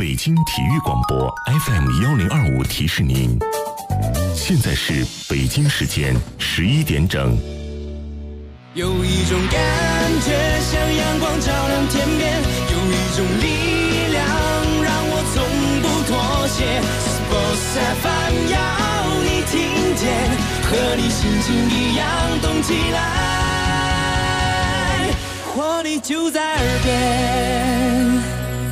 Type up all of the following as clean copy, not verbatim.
北京体育广播 FM1025提示您，现在是北京时间11点整。 有一种感觉像阳光照亮天边，有一种力量让我从不妥协。Sports FM 要你听见，和你心情一样动起来，活力就在耳边。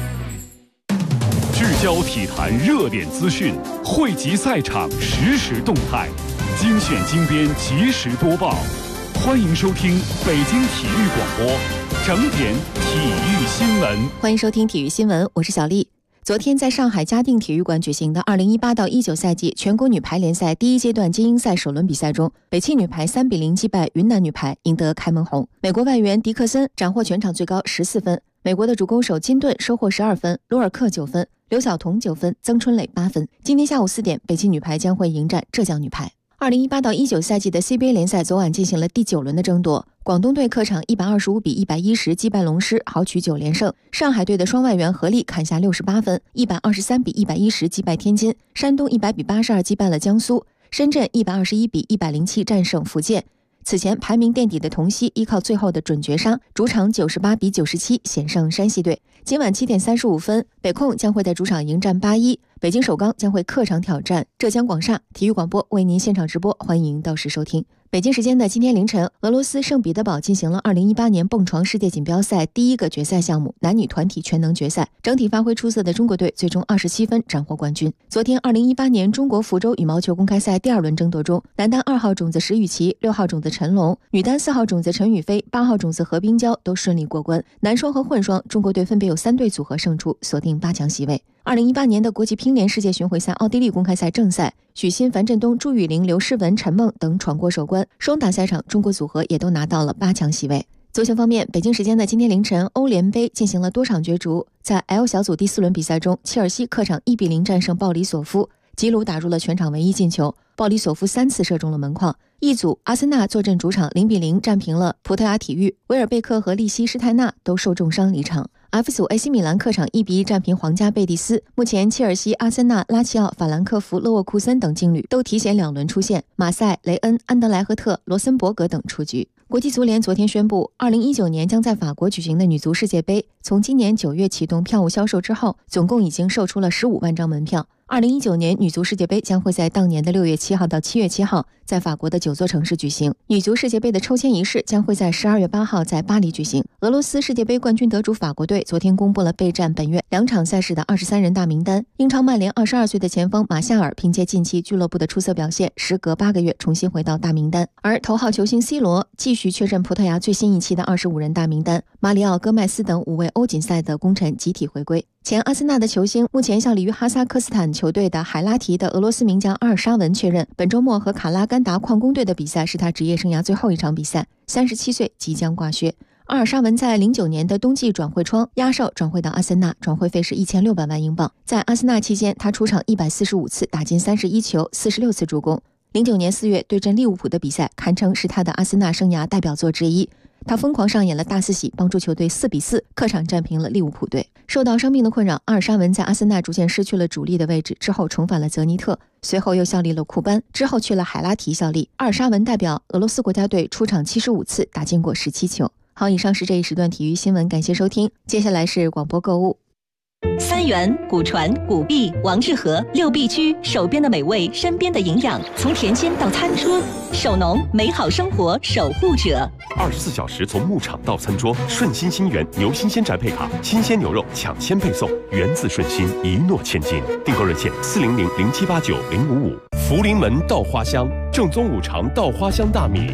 聚焦体坛热点资讯，汇集赛场实时动态，精选精编及时播报。欢迎收听北京体育广播整点体育新闻。 欢迎收听体育新闻，我是小丽。昨天在上海嘉定体育馆举行的2018到19赛季全国女排联赛第一阶段精英赛首轮比赛中，北汽女排3比0击败云南女排，赢得开门红。美国外援迪克森斩获全场最高14分，美国的主攻手金顿收获12分，罗尔克9分，刘晓彤9分，曾春蕾8分。今天下午4点，北汽女排将会迎战浙江女排。2018到19赛季的 CBA 联赛昨晚进行了第9轮的争夺，广东队客场125比110击败龙狮，豪取9连胜。上海队的双外援合力砍下68分，123比110击败天津。山东100比82击败了江苏，深圳121比107战胜福建。此前排名垫底的同曦依靠最后的准绝杀，主场98比97险胜山西队。今晚7点35分，北控将会在主场迎战81，北京首钢将会客场挑战浙江广厦。体育广播为您现场直播，欢迎到时收听。北京时间的今天凌晨，俄罗斯圣彼得堡进行了2018年蹦床世界锦标赛第一个决赛项目男女团体全能决赛，整体发挥出色的中国队最终27分斩获冠军。昨天2018年中国福州羽毛球公开赛第2轮争夺中，男单2号种子石宇奇、6号种子陈龙，女单4号种子陈雨菲、8号种子何冰娇都顺利过关。男双和混双，中国队分别有3对组合胜出，锁定8强席位。2018年的国际乒联世界巡回赛奥地利公开赛正赛，许昕、樊振东、朱雨玲、刘诗雯、陈梦等闯过首关。双打赛场，中国组合也都拿到了8强席位。足球方面，北京时间的今天凌晨，欧联杯进行了多场角逐。在 L 小组第4轮比赛中，切尔西客场1比0战胜鲍里索夫，吉鲁打入了全场唯一进球，鲍里索夫3次射中了门框。一组，阿森纳坐镇主场0比0战平了葡萄牙体育，维尔贝克和利希施泰纳都受重伤离场。F 组 AC 米兰客场1比1战平皇家贝蒂斯。目前切尔西、阿森纳、拉齐奥、法兰克福、勒沃库森等劲旅都提前2轮出线，马赛、雷恩、安德莱赫特、罗森伯格等出局。国际足联昨天宣布，2019年将在法国举行的女足世界杯，从今年9月启动票务销售之后，总共已经售出了15万张门票。2019年女足世界杯将会在当年的6月7号到7月7号在法国的9座城市举行。女足世界杯的抽签仪式将会在12月8号在巴黎举行。俄罗斯世界杯冠军得主法国队昨天公布了备战本月2场赛事的23人大名单。英超曼联22岁的前锋马夏尔凭借近期俱乐部的出色表现，时隔8个月重新回到大名单。而头号球星 C 罗继续确认葡萄牙最新一期的25人大名单，马里奥、戈麦斯等5位欧锦赛的功臣集体回归。前阿森纳的球星，目前效力于哈萨克斯坦球队的海拉提的俄罗斯名将阿尔沙文确认，本周末和卡拉甘达矿工队的比赛是他职业生涯最后一场比赛，37岁即将挂靴。阿尔沙文在09年的冬季转会窗压哨转会到阿森纳，转会费是1600万英镑。在阿森纳期间，他出场145次，打进31球，46次助攻。09年4月对阵利物浦的比赛，堪称是他的阿森纳生涯代表作之一。他疯狂上演了大四喜，帮助球队4比4客场战平了利物浦队。受到伤病的困扰，阿尔沙文在阿森纳逐渐失去了主力的位置，之后重返了泽尼特，随后又效力了库班，之后去了海拉提效力。阿尔沙文代表俄罗斯国家队出场75次，打进过17球。好，以上是这一时段体育新闻，感谢收听。接下来是广播购物。 三元、古传、古碧、王致和6必居，手边的美味，身边的营养，从田间到餐桌，手农美好生活守护者。 24小时从牧场到餐桌，顺心新源牛新鲜宅配卡，新鲜牛肉抢先配送，源自顺心，一诺千金。订购热线400-0789-055。福临门稻花香，正宗五常稻花香大米。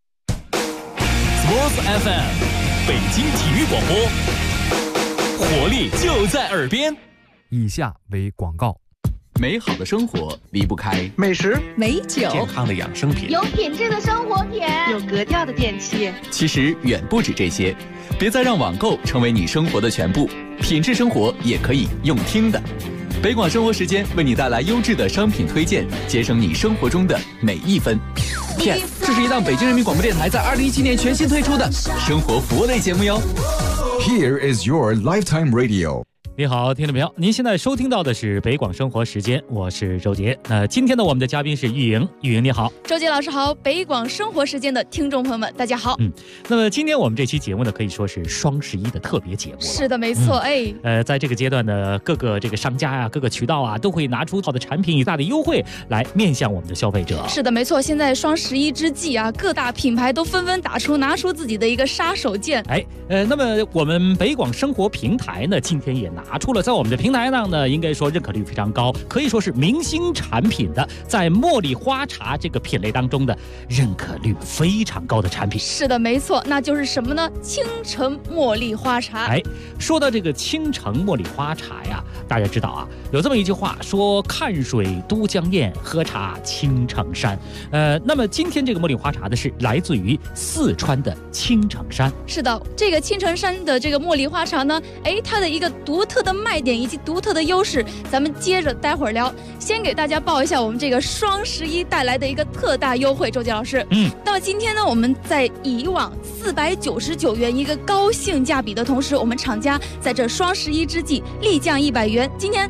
Sports FM， 北京体育广播。活力就在耳边。 以下为广告。 美好的生活离不开美食、 美酒、 健康的养生品、 有品质的生活品、 有格调的电器。 其实远不止这些，别再让网购成为你生活的全部，品质生活也可以用听的。北广生活时间为你带来优质的商品推荐，节省你生活中的每一分。Yes， 这是一档北京人民广播电台在2017年全新推出的生活服务类节目哟。 Here is your lifetime radio. 你好，听众朋友，您现在收听到的是北广生活时间，我是周杰。今天呢，我们的嘉宾是玉莹，玉莹你好。 周杰老师好，北广生活时间的听众朋友们，大家好。 那么今天我们这期节目呢，可以说是双11的特别节目了。 是的，没错， 在这个阶段呢，各个这个商家啊，各个渠道啊，都会拿出好的产品以大的优惠来面向我们的消费者。 是的，没错，现在双11之际啊，各大品牌都纷纷拿出自己的一个杀手锏。 那么我们北广生活平台呢，今天也拿出了在我们的平台上呢，应该说认可率非常高，可以说是明星产品的，在茉莉花茶这个品类当中的认可率非常高的产品。 是的，没错，那就是什么呢？青城茉莉花茶。 说到这个青城茉莉花茶呀，大家知道啊，有这么一句话说：看水都江堰，喝茶青城山。那么今天这个茉莉花茶的是来自于四川的青城山。 是的，这个青城山的这个茉莉花茶呢，它的一个独特的卖点以及独特的优势，咱们接着待会儿聊。先给大家报一下我们这个双11带来的一个特大优惠，周杰老师。那么今天呢，我们在以往499元一个高性价比的同时，我们厂家在这双11之际立降100元，今天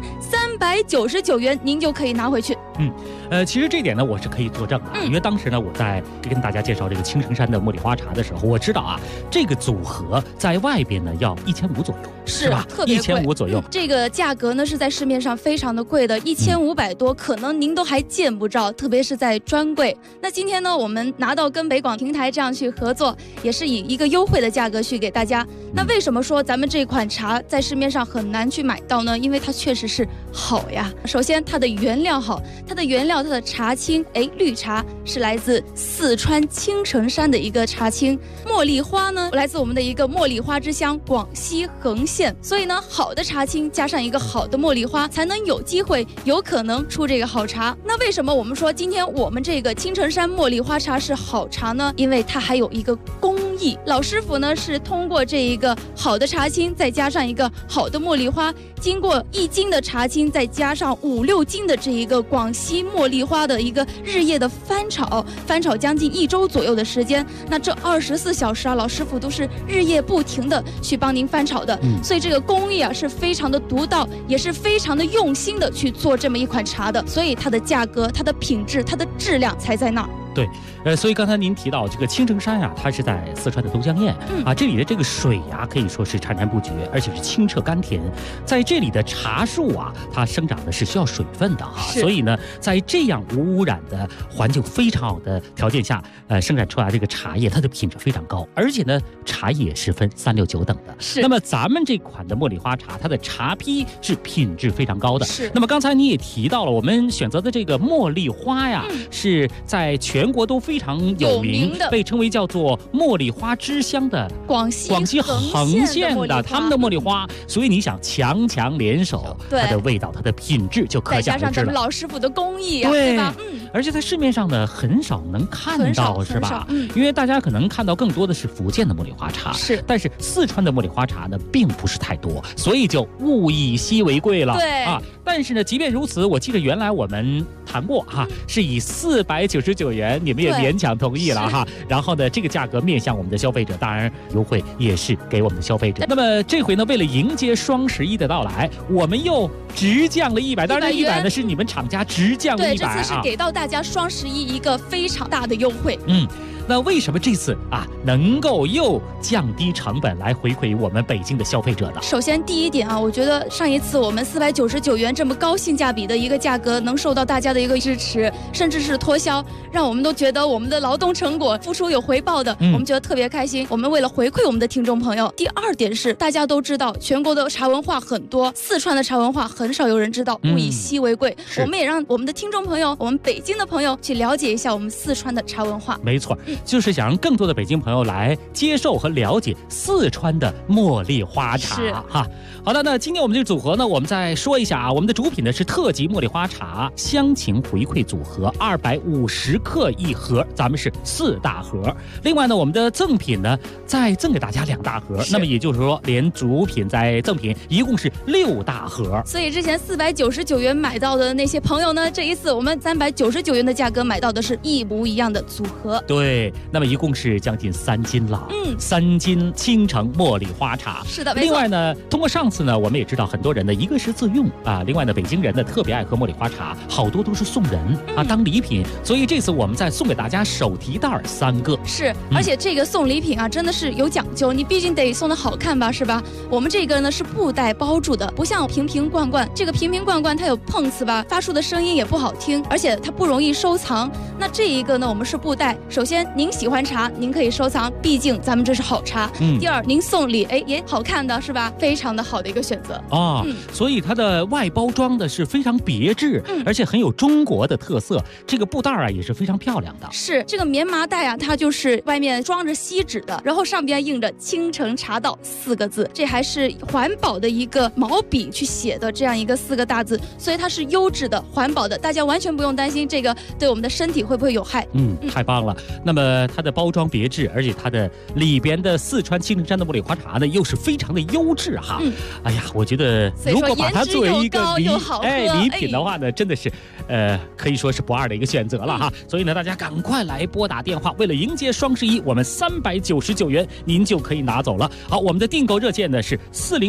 399元您就可以拿回去。 其实这点呢，我是可以作证的，因为当时呢，我在跟大家介绍这个青城山的茉莉花茶的时候，我知道啊，这个组合在外边呢要1500左右，是吧？ 特别贵 ，1500左右。 这个价格呢是在市面上非常的贵的，1500多，可能您都还见不着，特别是在专柜。那今天呢，我们拿到跟北广平台这样去合作，也是以一个优惠的价格去给大家。那为什么说咱们这款茶在市面上很难去买到呢？因为它确实是好呀。首先它的原料好，它的茶青，绿茶是来自四川青城山的一个茶青，茉莉花呢来自我们的一个茉莉花之乡广西横县，所以呢，好的茶青加上一个好的茉莉花，才能有机会有可能出这个好茶。那为什么我们说今天我们这个青城山茉莉花茶是好茶呢？因为它还有一个工艺，老师傅呢是通过这一个好的茶青，再加上一个好的茉莉花，经过1斤的茶青，再加上5、6斤的这一个广西茉莉花的一个日夜的翻炒将近1周左右的时间。那这24小时啊，老师傅都是日夜不停的去帮您翻炒的，所以这个工艺啊是非常的独到，也是非常的用心的去做这么一款茶的，所以它的价格、它的品质、它的质量才在那儿。 对，所以刚才您提到这个青城山呀，它是在四川的都江堰这里的这个水呀，可以说是潺潺不绝，而且是清澈甘甜。在这里的茶树啊，它生长的是需要水分的所以呢，在这样无污染的环境非常好的条件下，生产出来这个茶叶，它的品质非常高，而且呢，茶叶是分3、6、9等的。那么咱们这款的茉莉花茶，它的茶坯是品质非常高的。那么刚才你也提到了，我们选择的这个茉莉花呀，是在全国都非常有名的，被称为叫做茉莉花之乡的广西横县的他们的茉莉花，所以你想强联手，它的味道、它的品质就可想而知了。 再加上咱们老师傅的工艺啊，对吧？ 而且在市面上呢很少能看到，是吧？因为大家可能看到更多的是福建的茉莉花茶，但是四川的茉莉花茶呢并不是太多，所以就物以稀为贵了。但是呢，即便如此，我记得原来我们谈过是以499元，你们也勉强同意了然后呢，这个价格面向我们的消费者，当然优惠也是给我们的消费者。那么这回呢，为了迎接双11的到来，我们又直降了100，当然100呢是你们厂家直降了100。 对，这次是给到大家双11一个非常大的优惠。 那为什么这次能够又降低成本来回馈我们北京的消费者呢？ 首先第一点我觉得上一次我们499元这么高性价比的一个价格能受到大家的一个支持，甚至是脱销，让我们都觉得我们的劳动成果付出有回报的，我们觉得特别开心。我们为了回馈我们的听众朋友。第二点是大家都知道全国的茶文化很多，四川的茶文化很少有人知道，物以稀为贵，我们也让我们的听众朋友，我们北京的朋友去了解一下我们四川的茶文化。 没错，就是想让更多的北京朋友来接受和了解四川的茉莉花茶好的，那今天我们这个组合呢，我们再说一下我们的主品呢是特级茉莉花茶乡情回馈组合，250克一盒，咱们是4大盒。另外呢，我们的赠品呢再赠给大家2大盒，那么也就是说连主品再赠品一共是6大盒。 所以之前499元买到的那些朋友呢，这一次我们399元的价格买到的是一模一样的组合。 对， 对，那么一共是将近3斤了。3斤青城茉莉花茶。 是的， 另外呢，通过上次呢，我们也知道很多人呢，一个是自用啊，另外呢，北京人呢特别爱喝茉莉花茶，好多都是送人啊当礼品，所以这次我们再送给大家手提袋3个。 是，而且这个送礼品啊，真的是有讲究，你毕竟得送的好看吧，是吧？我们这个呢是布袋包住的，不像瓶瓶罐罐，这个瓶瓶罐罐它有碰瓷吧，发出的声音也不好听，而且它不容易收藏。那这一个呢，我们是布袋，首先您喜欢茶，您可以收藏，毕竟咱们这是好茶。第二，您送礼，哎，也好看的是吧？非常的好的一个选择啊。所以它的外包装的是非常别致，而且很有中国的特色。这个布袋啊也是非常漂亮的。 是这个棉麻袋啊，它就是外面装着锡纸的，然后上边印着青城茶道4个字，这还是环保的一个毛笔去写的这样一个4个大字，所以它是优质的、环保的，大家完全不用担心这个对我们的身体会不会有害。 太棒了。那么它的包装别致，而且它的里边的四川青城山的茉莉花茶呢，又是非常的优质哈。哎呀，我觉得如果把它作为一个礼品的话呢，真的是可以说是不二的一个选择了哈。所以呢，大家赶快来拨打电话，为了迎接双11，我们399元您就可以拿走了。好，我们的订购热线呢是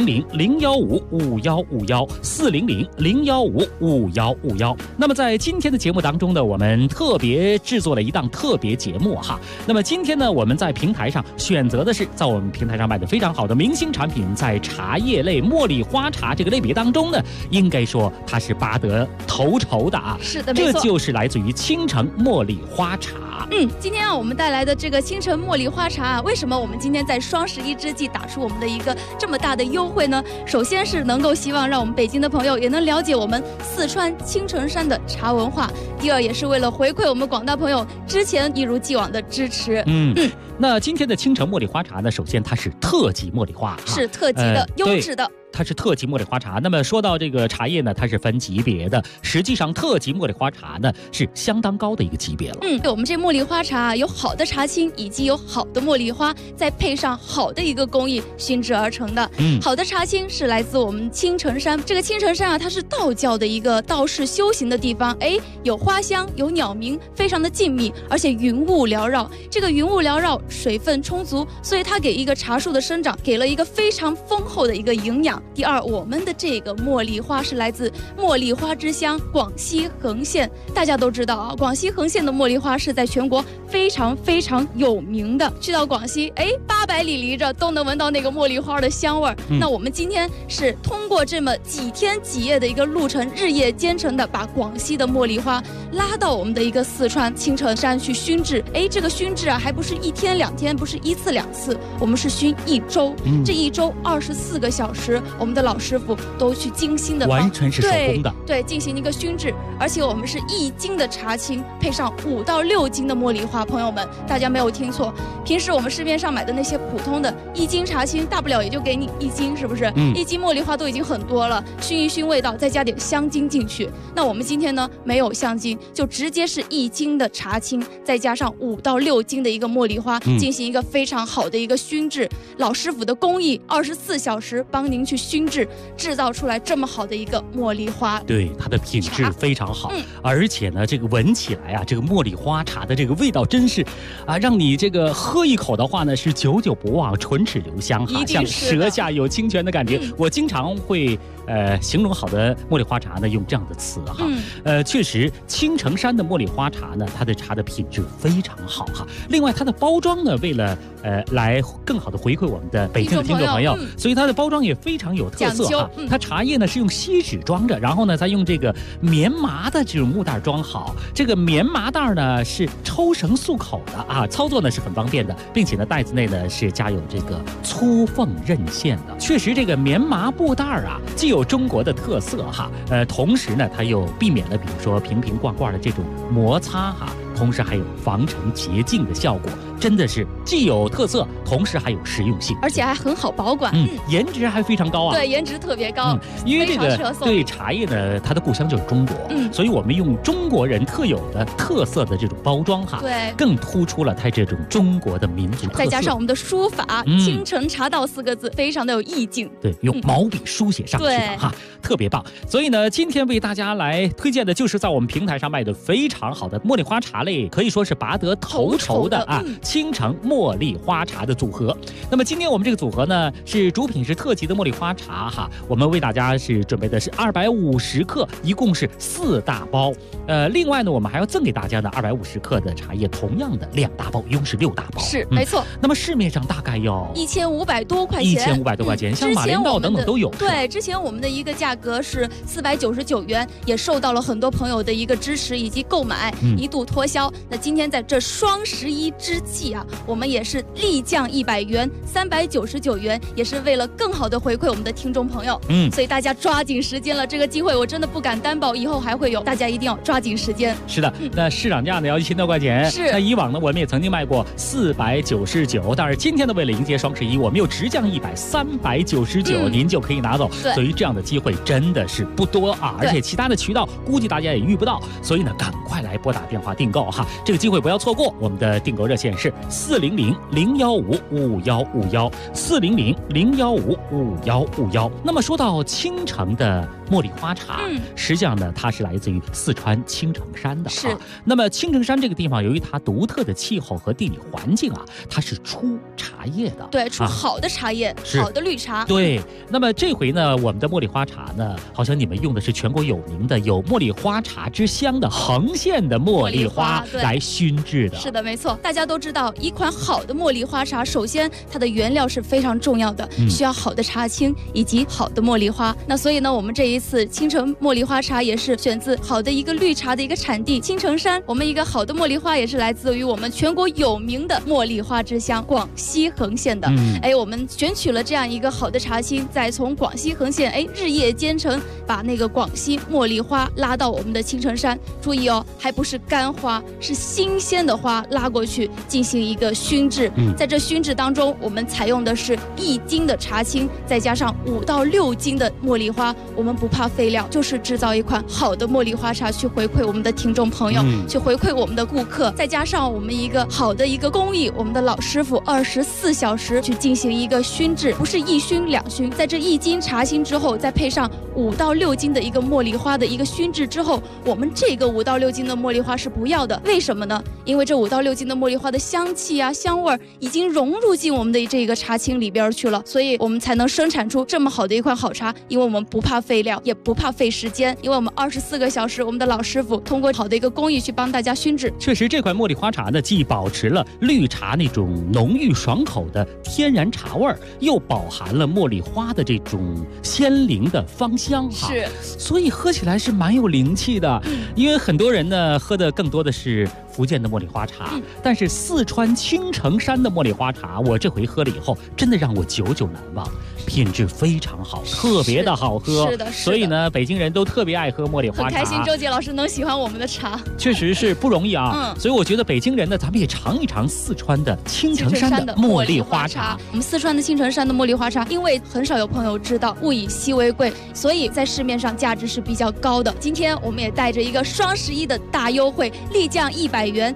400-015-5151，400-015-5151。那么在今天的节目当中呢，我们特别制作了一档特别节目哈。那么今天呢，我们在平台上选择的是在我们平台上卖的非常好的明星产品，在茶叶类茉莉花茶这个类别当中呢，应该说它是拔得头筹的啊。 是的，没错， 这就是来自于青城茉莉花茶。 今天我们带来的这个青城茉莉花茶啊，为什么我们今天在双11之际打出我们的一个这么大的优惠呢？首先是能够希望让我们北京的朋友也能了解我们四川青城山的茶文化，第二也是为了回馈我们广大朋友之前一如既往的支持。 那今天的青城茉莉花茶呢，首先它是特级茉莉花， 是特级的、优质的。 它是特级茉莉花茶。那么说到这个茶叶呢，它是分级别的，实际上特级茉莉花茶呢是相当高的一个级别了。 我们这茉莉花茶有好的茶青，以及有好的茉莉花，再配上好的一个工艺熏制而成的。好的茶青是来自我们青城山，这个青城山啊，它是道教的一个道士修行的地方，有花香，有鸟鸣，非常的静谧，而且云雾缭绕。这个云雾缭绕，水分充足，所以它给一个茶树的生长给了一个非常丰厚的一个营养。第二，我们的这个茉莉花是来自茉莉花之乡广西横县，大家都知道啊，广西横县的茉莉花是在全国非常非常有名的。去到广西，800里离着都能闻到那个茉莉花的香味儿。那我们今天是通过这么几天几夜的一个路程，日夜兼程的把广西的茉莉花拉到我们的一个四川青城山去熏制。这个熏制啊，还不是1天2天，不是1次2次，我们是熏1周。这1周24个小时，我们的老师傅都去精心的完全是手工的， 对，进行一个熏制。而且我们是1斤的茶青配上5到6斤的茉莉花。朋友们，大家没有听错，平时我们市面上买的那些普通的1斤茶青，大不了也就给你1斤，是不是？1斤茉莉花都已经很多了，熏一熏味道，再加点香精进去。那我们今天呢，没有香精，就直接是1斤的茶青，再加上5到6斤的一个茉莉花，进行一个非常好的一个熏制。老师傅的工艺，24小时帮您去熏制，制造出来这么好的一个茉莉花。 对，它的品质非常好，而且呢，这个闻起来啊，这个茉莉花茶的这个味道真是啊，让你这个喝一口的话呢，是久久不忘，唇齿留香哈，像舌下有清泉的感觉。我经常会形容好的茉莉花茶呢，用这样的词哈。确实，青城山的茉莉花茶呢，它的茶的品质非常好哈。另外，它的包装呢，为了来更好的回馈我们的北京的听众朋友，所以它的包装也非常有特色哈。它茶叶呢是用锡纸装着，然后呢再用这个棉麻的这种木袋装好。这个棉麻袋呢是抽绳束口的啊，操作呢是很方便的，并且呢袋子内呢是加有这个粗缝刃线的。确实，这个棉麻布袋啊，既有中国的特色哈，同时呢它又避免了比如说瓶瓶罐罐的这种摩擦哈。同时还有防尘洁净的效果， 真的是既有特色，同时还有实用性， 而且还很好保管。 颜值还非常高啊。 对，颜值特别高。 因为这个对茶叶呢，它的故乡就是中国，所以我们用中国人特有的特色的这种包装哈， 对， 更突出了它这种中国的民族特色。 再加上我们的书法，青城茶道4个字非常的有意境。 对，用毛笔书写上去的哈，特别棒。所以呢，今天为大家来推荐的就是在我们平台上卖的非常好的茉莉花茶类，可以说是拔得头筹的青城茉莉花茶的组合。那么今天我们这个组合呢，是主品是特级的茉莉花茶哈，我们为大家是准备的是250克，一共是4大包。另外呢，我们还要赠给大家的250克的茶叶，同样的2大包，一共是6大包。 是，没错。 那么市面上大概要 1500多块钱 ，1500多块钱，像马连道等等都有。 对，之前我们的一个价格是499元，也受到了很多朋友的一个支持以及购买，一度脱销。那今天在这双11之际啊，我们也是力降100元，399元，也是为了更好的回馈我们的听众朋友。所以大家抓紧时间了，这个机会我真的不敢担保以后还会有，大家一定要抓紧时间。 是的，那市场价呢要1000多块钱。 是， 那以往呢我们也曾经卖过499，但是今天呢为了迎接双11，我们又直降100，399，您就可以拿走。所以这样的机会真的是不多啊，而且其他的渠道估计大家也遇不到，所以呢赶快来拨打电话订购哈，这个机会不要错过。我们的订购热线是400-015-5151，400-015-5151。那么说到青城的茉莉花茶，实际上呢它是来自于四川青城山的。 是。 那么青城山这个地方，由于它独特的气候和地理环境啊，它是出茶叶的。 对，出好的茶叶，好的绿茶。 对。那么这回呢，我们的茉莉花茶呢，好像你们用的是全国有名的有茉莉花茶之乡的横县的茉莉花来熏制的。 是的，没错。大家都知道，一款好的茉莉花茶，首先它的原料是非常重要的，需要好的茶青以及好的茉莉花。那所以呢，我们这一次青城茉莉花茶也是选自好的一个绿茶的一个产地青城山。我们一个好的茉莉花也是来自于我们全国有名的茉莉花之乡广西横县的。我们选取了这样一个好的茶青，再从广西横县日夜兼程，把那个广西茉莉花拉到我们的青城山。注意哦，还不是干花，是新鲜的花拉过去进行一个熏制。在这熏制当中，我们采用的是1斤的茶青，再加上5到6斤的茉莉花。我们不怕废料，就是制造一款好的茉莉花茶，去回馈我们的听众朋友，去回馈我们的顾客。再加上我们一个好的一个工艺，我们的老师傅24小时去进行一个熏制，不是1熏2熏，在这1斤茶青之后，再配上5到6斤的一个茉莉花的一个熏制之后，我们这个5到6斤的茉莉花是不要的。为什么呢？因为这5到6斤的茉莉花的香气啊、香味已经融入进我们的这个茶青里边去了，所以我们才能生产出这么好的一款好茶。因为我们不怕废料，也不怕费时间，因为我们24个小时，我们的老师傅通过好的一个工艺去帮大家熏制。 确实，这款茉莉花茶呢，既保持了绿茶那种浓郁爽口的天然茶味儿，又饱含了茉莉花的这种鲜灵的芳香哈。 是， 所以喝起来是蛮有灵气的。因为很多人呢喝的更多的是福建的茉莉花茶，但是四川青城山的茉莉花茶，我这回喝了以后，真的让我久久难忘，品质非常好，特别的好喝。 是的， 所以呢，北京人都特别爱喝茉莉花茶。 很开心，周杰老师能喜欢我们的茶， 确实是不容易啊。所以我觉得北京人呢，咱们也尝一尝四川的青城山的茉莉花茶。 我们四川的青城山的茉莉花茶，因为很少有朋友知道，物以稀为贵，所以在市面上价值是比较高的。今天我们也带着一个双11的大优惠，立降100元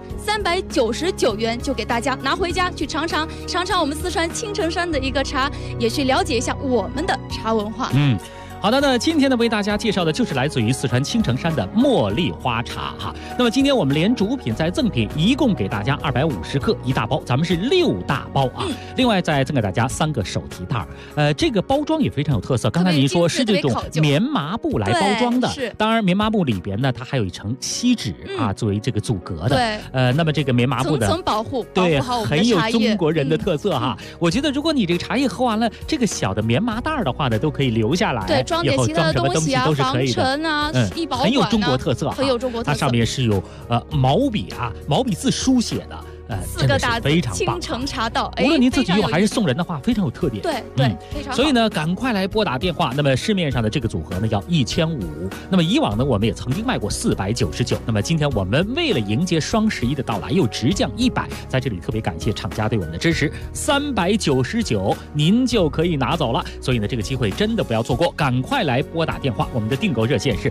，399元就给大家拿回家去尝尝我们四川青城山的一个茶，也去了解一下我们的茶文化。 好的，那今天呢为大家介绍的就是来自于四川青城山的茉莉花茶哈。那么今天我们连主品再赠品，一共给大家250克1大包，咱们是6大包啊。另外再赠给大家3个手提袋这个包装也非常有特色。刚才您说是这种棉麻布来包装的，当然棉麻布里边呢，它还有一层锡纸啊，作为这个阻隔的。 对， 那么这个棉麻布的层层保护， 对， 保护好我们的很有茶叶中国人的特色哈。我觉得如果你这个茶叶喝完了，这个小的棉麻袋的话呢，都可以留下来。 对，装点其他的东西啊，防尘啊，易保管啊， 很有中国特色， 很有中国特色。 它上面是有毛笔字书写的。 4个大字非常棒， 青城茶道。 无论您自己用还是送人的话，非常有特点。 对，非常好。 所以呢，赶快来拨打电话。那么市面上的这个组合呢，要1500。那么以往呢，我们也曾经卖过499。那么今天我们为了迎接双11的到来，又直降100。在这里特别感谢厂家对我们的支持，399您就可以拿走了。所以呢，这个机会真的不要错过，赶快来拨打电话。我们的订购热线是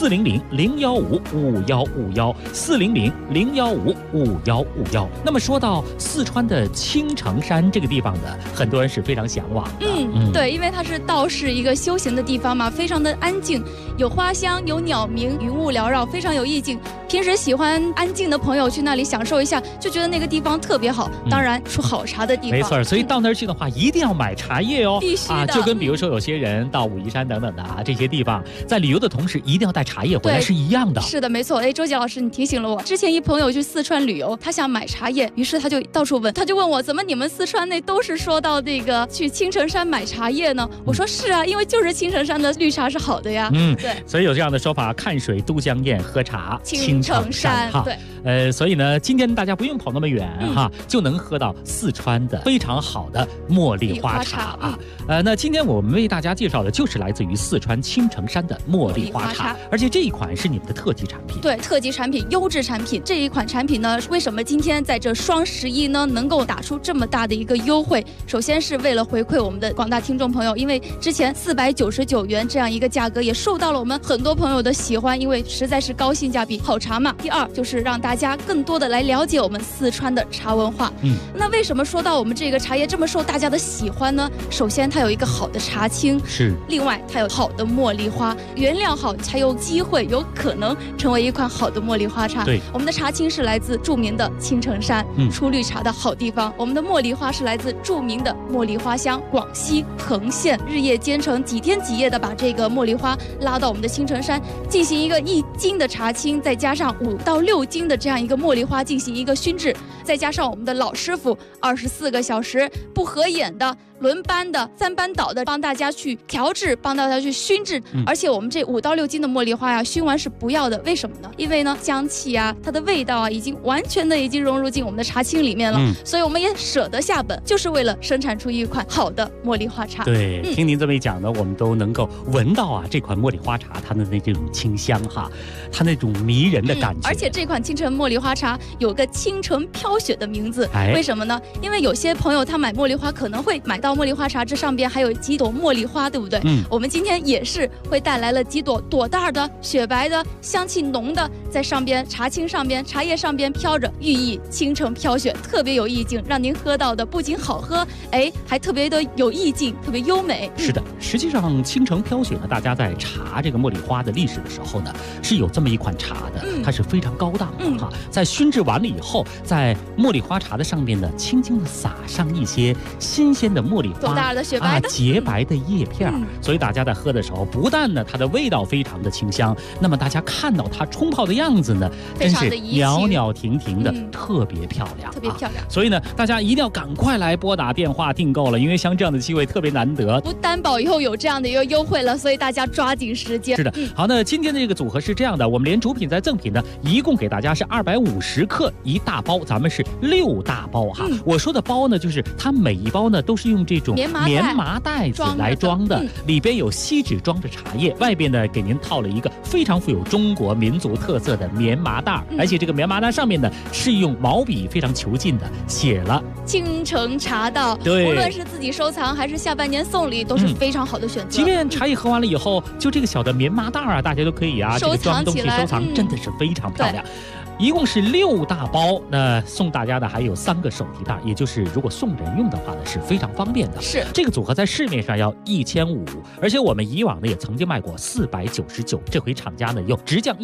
400-015-5151，400-015-5151。那么说到四川的青城山这个地方呢，很多人是非常向往的。 对，因为它是道士一个修行的地方嘛，非常的安静，有花香，有鸟鸣，云雾缭绕，非常有意境。平时喜欢安静的朋友去那里享受一下，就觉得那个地方特别好。当然，出好茶的地方。 没错，所以到那儿去的话，一定要买茶叶哦。 必须的。 就跟比如说有些人到武夷山等等的这些地方，在旅游的同时一定要带茶叶回来是一样的。 是的，没错。周杰老师，你提醒了我。之前一朋友去四川旅游，他想买茶叶，于是他就到处问，他就问我，怎么你们四川那都是说到那个去青城山买茶叶呢？我说是啊，因为就是青城山的绿茶是好的呀。对。 所以有这样的说法，看水都江堰，喝茶青城山。 对。所以呢，今天大家不用跑那么远就能喝到四川的非常好的茉莉花茶啊。那今天我们为大家介绍的就是来自于四川青城山的茉莉花茶，而且这一款是你们的特级产品。 对，特级产品，优质产品。这一款产品呢，为什么今天在这双11呢能够打出这么大的一个优惠？首先是为了回馈我们的广大听众朋友，因为之前499元这样一个价格也受到了我们很多朋友的喜欢，因为实在是高性价比，好茶嘛。第二就是让大家更多的来了解我们四川的茶文化。那为什么说到我们这个茶叶这么受大家的喜欢呢？首先它有一个好的茶青，另外它有好的茉莉花，原料好才有机会有可能成为一款好的茉莉花茶。 对， 我们的茶青是来自著名的青城山，出绿茶的好地方。我们的茉莉花是来自著名的茉莉花乡广西横县，日夜兼程，几天几夜的把这个茉莉花拉到我们的青城山，进行一个1斤的茶青，再加上5到6斤的这样一个茉莉花进行一个熏制，再加上我们的老师傅24个小时不合眼的轮班的3班倒的帮大家去调制，帮大家去熏制。而且我们这5到6斤的茉莉花呀，熏完是不要的，为什么呢？因为呢香气啊，它的味道啊，已经完全的融入进我们的茶青里面了。所以我们也舍得下本，就是为了生产出一款好的茉莉花茶。 对，听您这么一讲呢，我们都能够闻到这款茉莉花茶它的那种清香它那种迷人的感觉。 而且这款青城茉莉花茶有个青城飘雪的名字，为什么呢？因为有些朋友他买茉莉花可能会买到茉莉花茶，这上边还有几朵茉莉花，对不对？我们今天也是会带来了几朵朵大的、雪白的、香气浓的，在上边茶青上边、茶叶上边飘着，寓意青城飘雪，特别有意境，让您喝到的不仅好喝，还特别的有意境，特别优美。 是的，实际上青城飘雪呢，大家在查这个茉莉花的历史的时候呢，是有这么一款茶的，它是非常高档的在熏制完了以后，在茉莉花茶的上面呢，轻轻的撒上一些新鲜的茉莉花， 大的雪白的洁白的叶片，所以大家在喝的时候，不但呢它的味道非常的清香，那么大家看到它冲泡的样子呢，真是袅袅婷婷的，特别漂亮， 特别漂亮。 所以呢，大家一定要赶快来拨打电话订购了，因为像这样的机会特别难得， 不担保以后有这样的一个优惠了，所以大家抓紧时间。 是的，好，那今天的这个组合是这样的，我们连主品再赠品呢，一共给大家是250克一大包，咱们是6大包我说的包呢，就是它每一包呢都是用这种棉麻袋子来装的，里边有锡纸装着茶叶，外边呢给您套了一个非常富有中国民族特色的棉麻袋，而且这个棉麻袋上面呢是用毛笔非常遒劲的写了青城茶道， 对， 无论是自己收藏还是下半年送礼，都是非常好的选择。 即便茶叶喝完了以后，就这个小的棉麻袋大家都可以收藏起来， 这个装东西收藏真的是非常漂亮。一共是6大包，那送大家的还有3个手提袋，也就是如果送人用的话呢，是非常方便的。 是这个组合在市面上要1500，而且我们以往呢也曾经卖过499，这回厂家呢又直降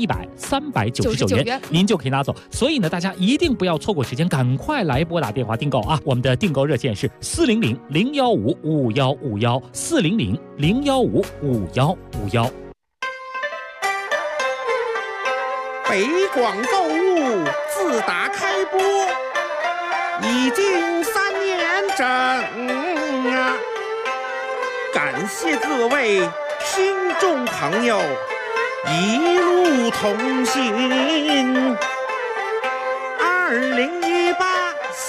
100，399元，您就可以拿走。所以呢，大家一定不要错过时间，赶快来拨打电话订购我们的订购热线是400-015-5151，400-015-5151。 北广购物自打开播已经3年整感谢各位听众朋友一路同行。2018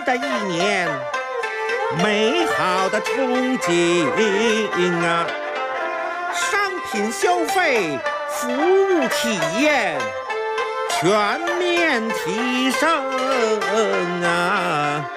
的一年，美好的憧憬啊！商品消费、服务体验全面提升啊！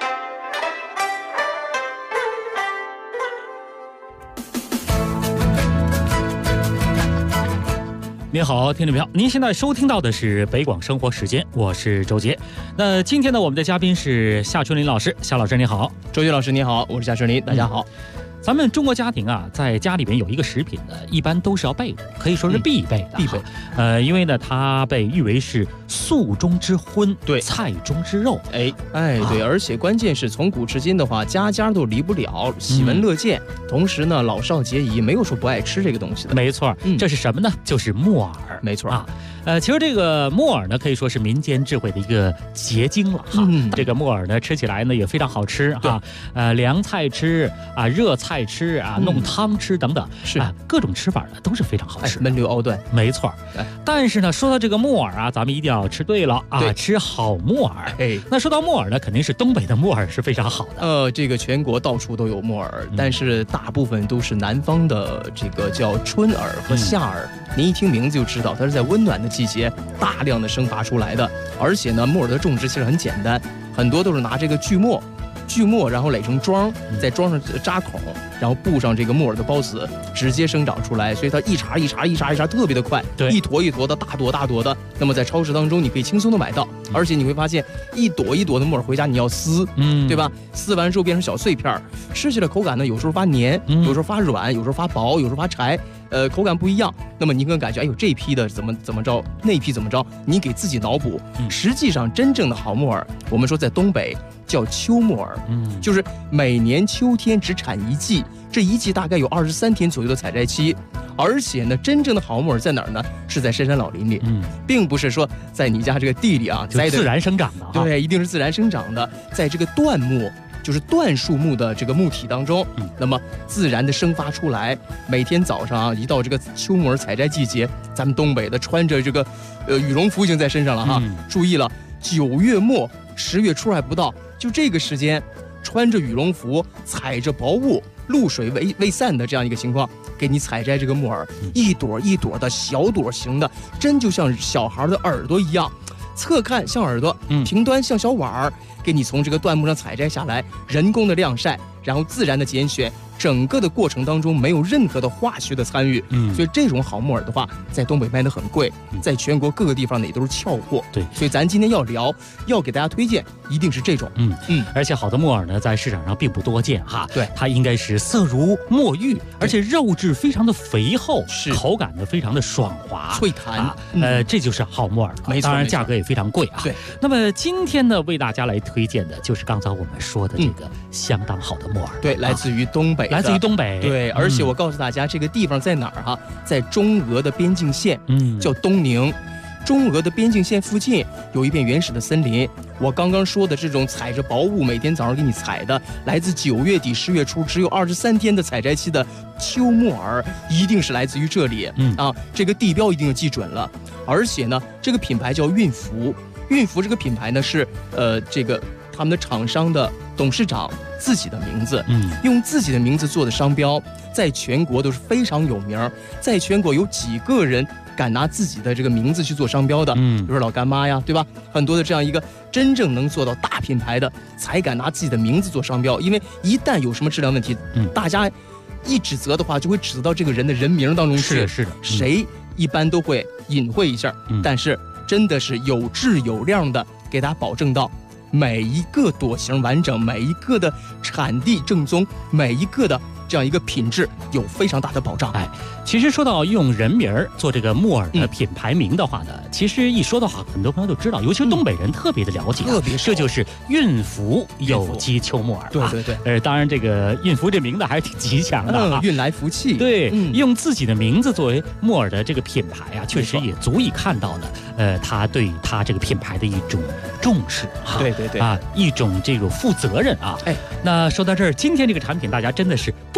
您好，听众朋友，您现在收听到的是北广生活时间，我是周杰。那今天呢，我们的嘉宾是夏春林老师，夏老师你好。 周杰老师你好，我是夏春林，大家好。 咱们中国家庭啊，在家里边有一个食品呢，一般都是要备的，可以说是必备的。 必备。 因为呢，它被誉为是素中之荤， 对， 菜中之肉。 对，而且关键是从古至今的话，家家都离不了，喜闻乐见。同时呢，老少皆宜，没有说不爱吃这个东西的。 没错，这是什么呢？就是木耳。 没错啊。其实这个木耳呢，可以说是民间智慧的一个结晶了哈。这个木耳呢，吃起来呢也非常好吃哈。凉菜吃啊，热菜吃啊，弄汤吃等等， 是啊，各种吃法呢都是非常好吃， 焖溜熬炖， 没错。但是呢，说到这个木耳啊，咱们一定要吃对了啊，吃好木耳。那说到木耳呢，肯定是东北的木耳是非常好的。 这个全国到处都有木耳，但是大部分都是南方的这个叫春耳和夏耳。您一听名字就知道，它是在温暖的季节大量的生发出来的。而且呢，木耳的种植其实很简单，很多都是拿这个锯末，然后垒成桩，在桩上扎孔，然后布上这个木耳的孢子，直接生长出来，所以它一茬特别的快，一坨一坨的，大朵的。那么在超市当中，你可以轻松的买到，而且你会发现一朵一朵的木耳回家你要撕，对吧？撕完之后变成小碎片，吃起来口感呢，有时候发黏，有时候发软，有时候发薄，有时候发柴。口感不一样，那么您可能感觉，哎呦，这批的怎么着，那批怎么着，你给自己脑补。实际上，真正的好木耳，我们说在东北叫秋木耳，就是每年秋天只产一季，这一季大概有23天左右的采摘期。而且呢，真正的好木耳在哪儿呢？是在深山老林里，并不是说在你家这个地里啊， 就自然生长的。 对，一定是自然生长的，在这个椴木。就是椴树木的这个木体当中，那么自然的生发出来。每天早上啊，一到这个秋木耳采摘季节，咱们东北的穿着这个羽绒服已经在身上了哈。注意了，9月末10月初还不到，就这个时间，穿着羽绒服，踩着薄雾，露水未散的这样一个情况，给你采摘这个木耳，一朵一朵的小朵型的，真就像小孩的耳朵一样。侧看像耳朵，平端像小碗儿，给你从这个椴木上采摘下来，人工的晾晒，然后自然的拣选，整个的过程当中没有任何的化学的参与。所以这种好木耳的话，在东北卖得很贵，在全国各个地方呢也都是俏货。 对， 所以咱今天要给大家推荐，一定是这种。 而且好的木耳呢，在市场上并不多见哈。 对， 它应该是色如墨玉，而且肉质非常的肥厚， 是口感呢非常的爽滑脆弹。 这就是好木耳了。 没错， 当然价格也非常贵啊。 对， 那么今天呢，为大家来推荐的就是刚才我们说的这个相当好的木耳。 对，来自于东北。对，而且我告诉大家，这个地方在哪儿哈？在中俄的边境线，叫东宁。中俄的边境线附近有一片原始的森林。我刚刚说的这种踩着薄雾，每天早上给你采的，来自9月底10月初，只有23天的采摘期的秋木耳，一定是来自于这里。这个地标一定要记准了。而且呢，这个品牌叫韵福。韵福这个品牌呢是这个他们的厂商的董事长自己的名字，用自己的名字做的商标，在全国都是非常有名。在全国有几个人敢拿自己的这个名字去做商标的？比如说老干妈呀，对吧？很多的这样一个真正能做到大品牌的，才敢拿自己的名字做商标。因为一旦有什么质量问题，大家一指责的话，就会指责到这个人的人名当中去。 是的， 谁一般都会隐晦一下，但是真的是有质有量的，给大家保证到每一个朵型完整，每一个的产地正宗，每一个的这样一个品质有非常大的保障。 其实说到用人名做这个木耳的品牌名的话呢，其实一说的话，很多朋友都知道，尤其是东北人特别的了解，这就是韵福有机秋木耳。 对， 当然这个韵福这名字还是挺吉祥的， 运来福气。 对，用自己的名字作为木耳的这个品牌啊，确实也足以看到了，他对他这个品牌的一种重视哈。 对一种这种负责任啊。那说到这儿，今天这个产品大家真的是不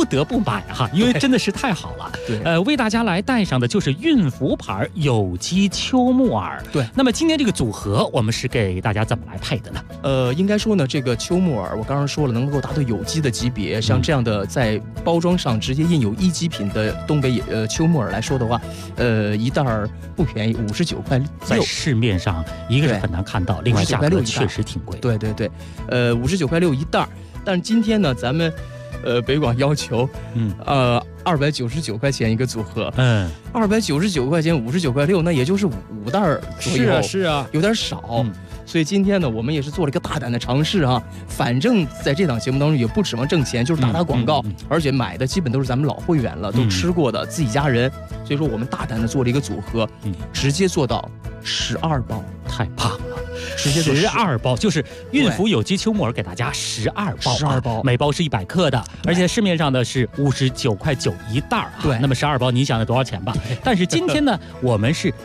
得不买哈，因为真的是太好了。 对， 为大家来带上的就是孕福牌有机秋木耳。 对， 那么今天这个组合我们是给大家怎么来配的呢？ 应该说呢，这个秋木耳我刚刚说了，能够达到有机的级别，像这样的在包装上直接印有一级品的东北秋木耳来说的话，一袋不便宜，59块6， 在市面上一个是很难看到，另外价格确实挺贵。 对对对，59块6一袋，但是今天呢，咱们北广要求，299块钱一个组合，299块钱59块6，那也就是5袋左右， 是啊， 有点少。所以今天呢，我们也是做了一个大胆的尝试啊。反正在这档节目当中也不指望挣钱，就是打广告，而且买的基本都是咱们老会员了，都吃过的，自己家人。所以说我们大胆的做了一个组合，直接做到12包， 太棒了。 直接 12包，就是孕福有机秋木耳给大家12包，12包，每包是100克的，而且市面上的是59块9一袋啊。 对， 那么12包，你想得多少钱吧？但是今天呢，我们是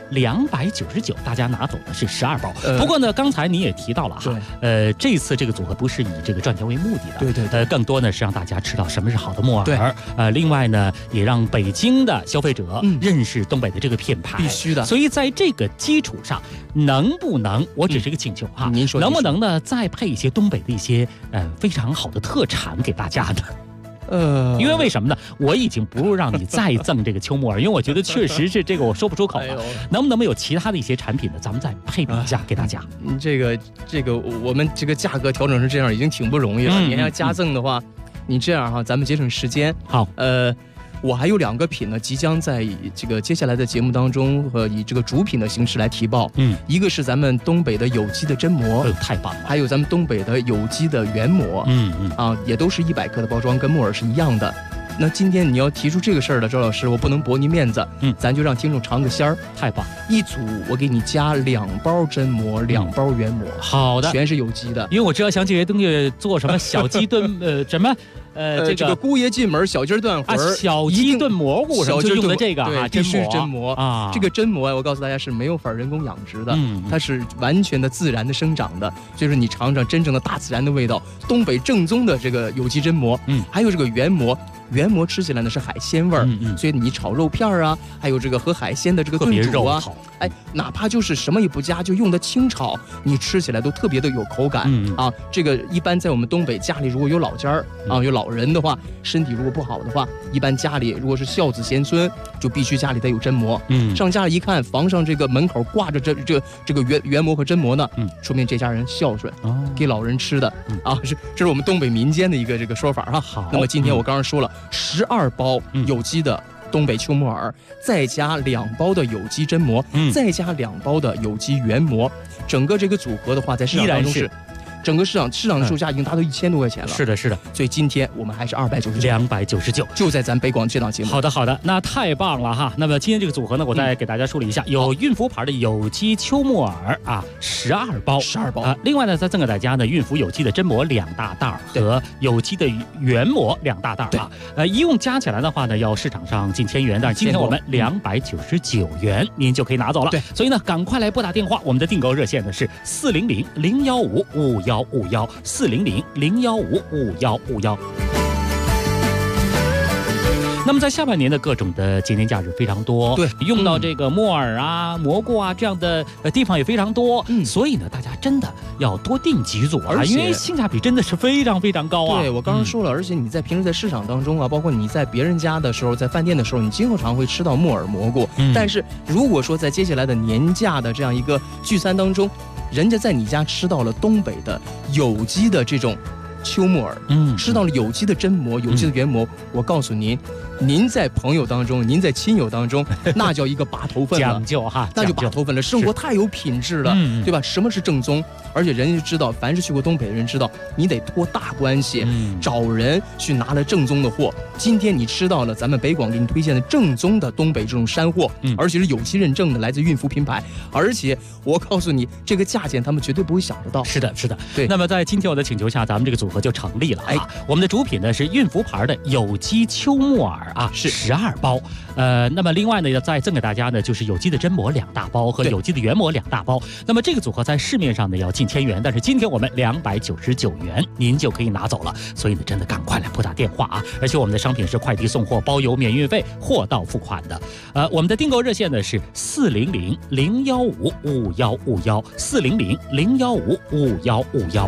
299，大家拿走的是12包。不过呢，刚才你也提到了哈，这次这个组合不是以这个赚钱为目的的， 对对对， 更多呢是让大家知道什么是好的木耳，另外呢，也让北京的消费者认识东北的这个品牌， 必须的。 所以在这个基础上，能不能，我只是一个请求哈， 您说能不能呢再配一些东北的一些非常好的特产给大家呢？因为为什么呢？我已经不让你再赠这个秋木耳，因为我觉得确实是这个我说不出口了。能不能有其他的一些产品呢？咱们再配比一下给大家。 这个我们这个价格调整成这样已经挺不容易了。你要加赠的话，你这样哈，咱们节省时间。 好， 我还有2个品呢，即将在这个接下来的节目当中以这个主品的形式来提报。一个是咱们东北的有机的榛蘑， 太棒了。 还有咱们东北的有机的原蘑，也都是100克的包装，跟木耳是一样的。那今天你要提出这个事儿了，周老师，我不能驳您面子，咱就让听众尝个鲜儿。 太棒！ 一组我给你加2包榛蘑，2包原蘑。 好的， 全是有机的。 因为我知道像这些东西做什么小鸡炖什么。 这个姑爷进门，小鸡炖魂儿， 小鸡炖蘑菇，就用的这个啊，必须是榛蘑啊。这个榛蘑啊，我告诉大家是没有法人工养殖的，它是完全的自然的生长的。所以说你尝尝真正的大自然的味道，东北正宗的这个有机榛蘑。还有这个原蘑。原蘑吃起来呢是海鲜味儿，所以你炒肉片啊，还有这个和海鲜的这个炖煮啊，哪怕就是什么也不加，就用的清炒，你吃起来都特别的有口感啊。这个一般在我们东北家里如果有老家儿啊，有老人的话，身体如果不好的话，一般家里如果是孝子贤孙，就必须家里得有榛蘑。上家里一看，房上这个门口挂着这个原蘑和榛蘑呢，说明这家人孝顺，给老人吃的啊。这是我们东北民间的一个这个说法啊。好，那么今天我刚刚说了。12包有机的东北秋木耳，再加2包的有机榛蘑，再加2包的有机原蘑，整个这个组合的话，在市场当中是。整个市场的售价已经达到1000多块钱了。 是的，是的。 所以今天我们还是 299， 就在咱北广这档节目。 好的，好的，那太棒了哈。那么今天这个组合呢，我再给大家梳理一下，有孕福牌的有机秋木耳啊，12包啊。另外呢，再赠给大家呢，孕福有机的榛蘑2大袋和有机的原蘑2大袋啊。一共加起来的话呢，要市场上近1000元，但是今天我们299元，您就可以拿走了。 对， 所以呢，赶快来拨打电话，我们的订购热线呢是400-015-5151，400-015-5151。那么在下半年的各种的节年假日非常多， 对， 用到这个木耳啊、蘑菇啊这样的地方也非常多，所以呢，大家真的要多订几组啊，因为性价比真的是非常非常高啊。 对，我刚刚说了，而且你在平时在市场当中啊，包括你在别人家的时候，在饭店的时候，你经常会吃到木耳、蘑菇。但是如果说在接下来的年假的这样一个聚餐当中，人家在你家吃到了东北的有机的这种秋木耳，吃到了有机的榛蘑、有机的原蘑，我告诉您，您在朋友当中，您在亲友当中，那叫一个拔头份了， 讲究哈， 那就拔头份了。生活太有品质了，对吧？什么是正宗？而且人家知道，凡是去过东北的人知道，你得托大关系，找人去拿了正宗的货。今天你吃到了咱们北广给你推荐的正宗的东北这种山货，而且是有机认证的，来自孕福品牌。而且我告诉你，这个价钱他们绝对不会想得到。 是的，是的， 对。 那么在今天我的请求下，咱们这个组合就成立了啊。我们的主品呢是运福牌的有机秋木耳啊，是12包。那么另外呢，再赠给大家呢就是有机的榛蘑2大包和有机的原蘑2大包。那么这个组合在市面上呢要近1000元，但是今天我们299元您就可以拿走了。所以呢，真的赶快来拨打电话啊！而且我们的商品是快递送货，包邮免运费，货到付款的。我们的订购热线呢是400-015-5151，400-015-5151。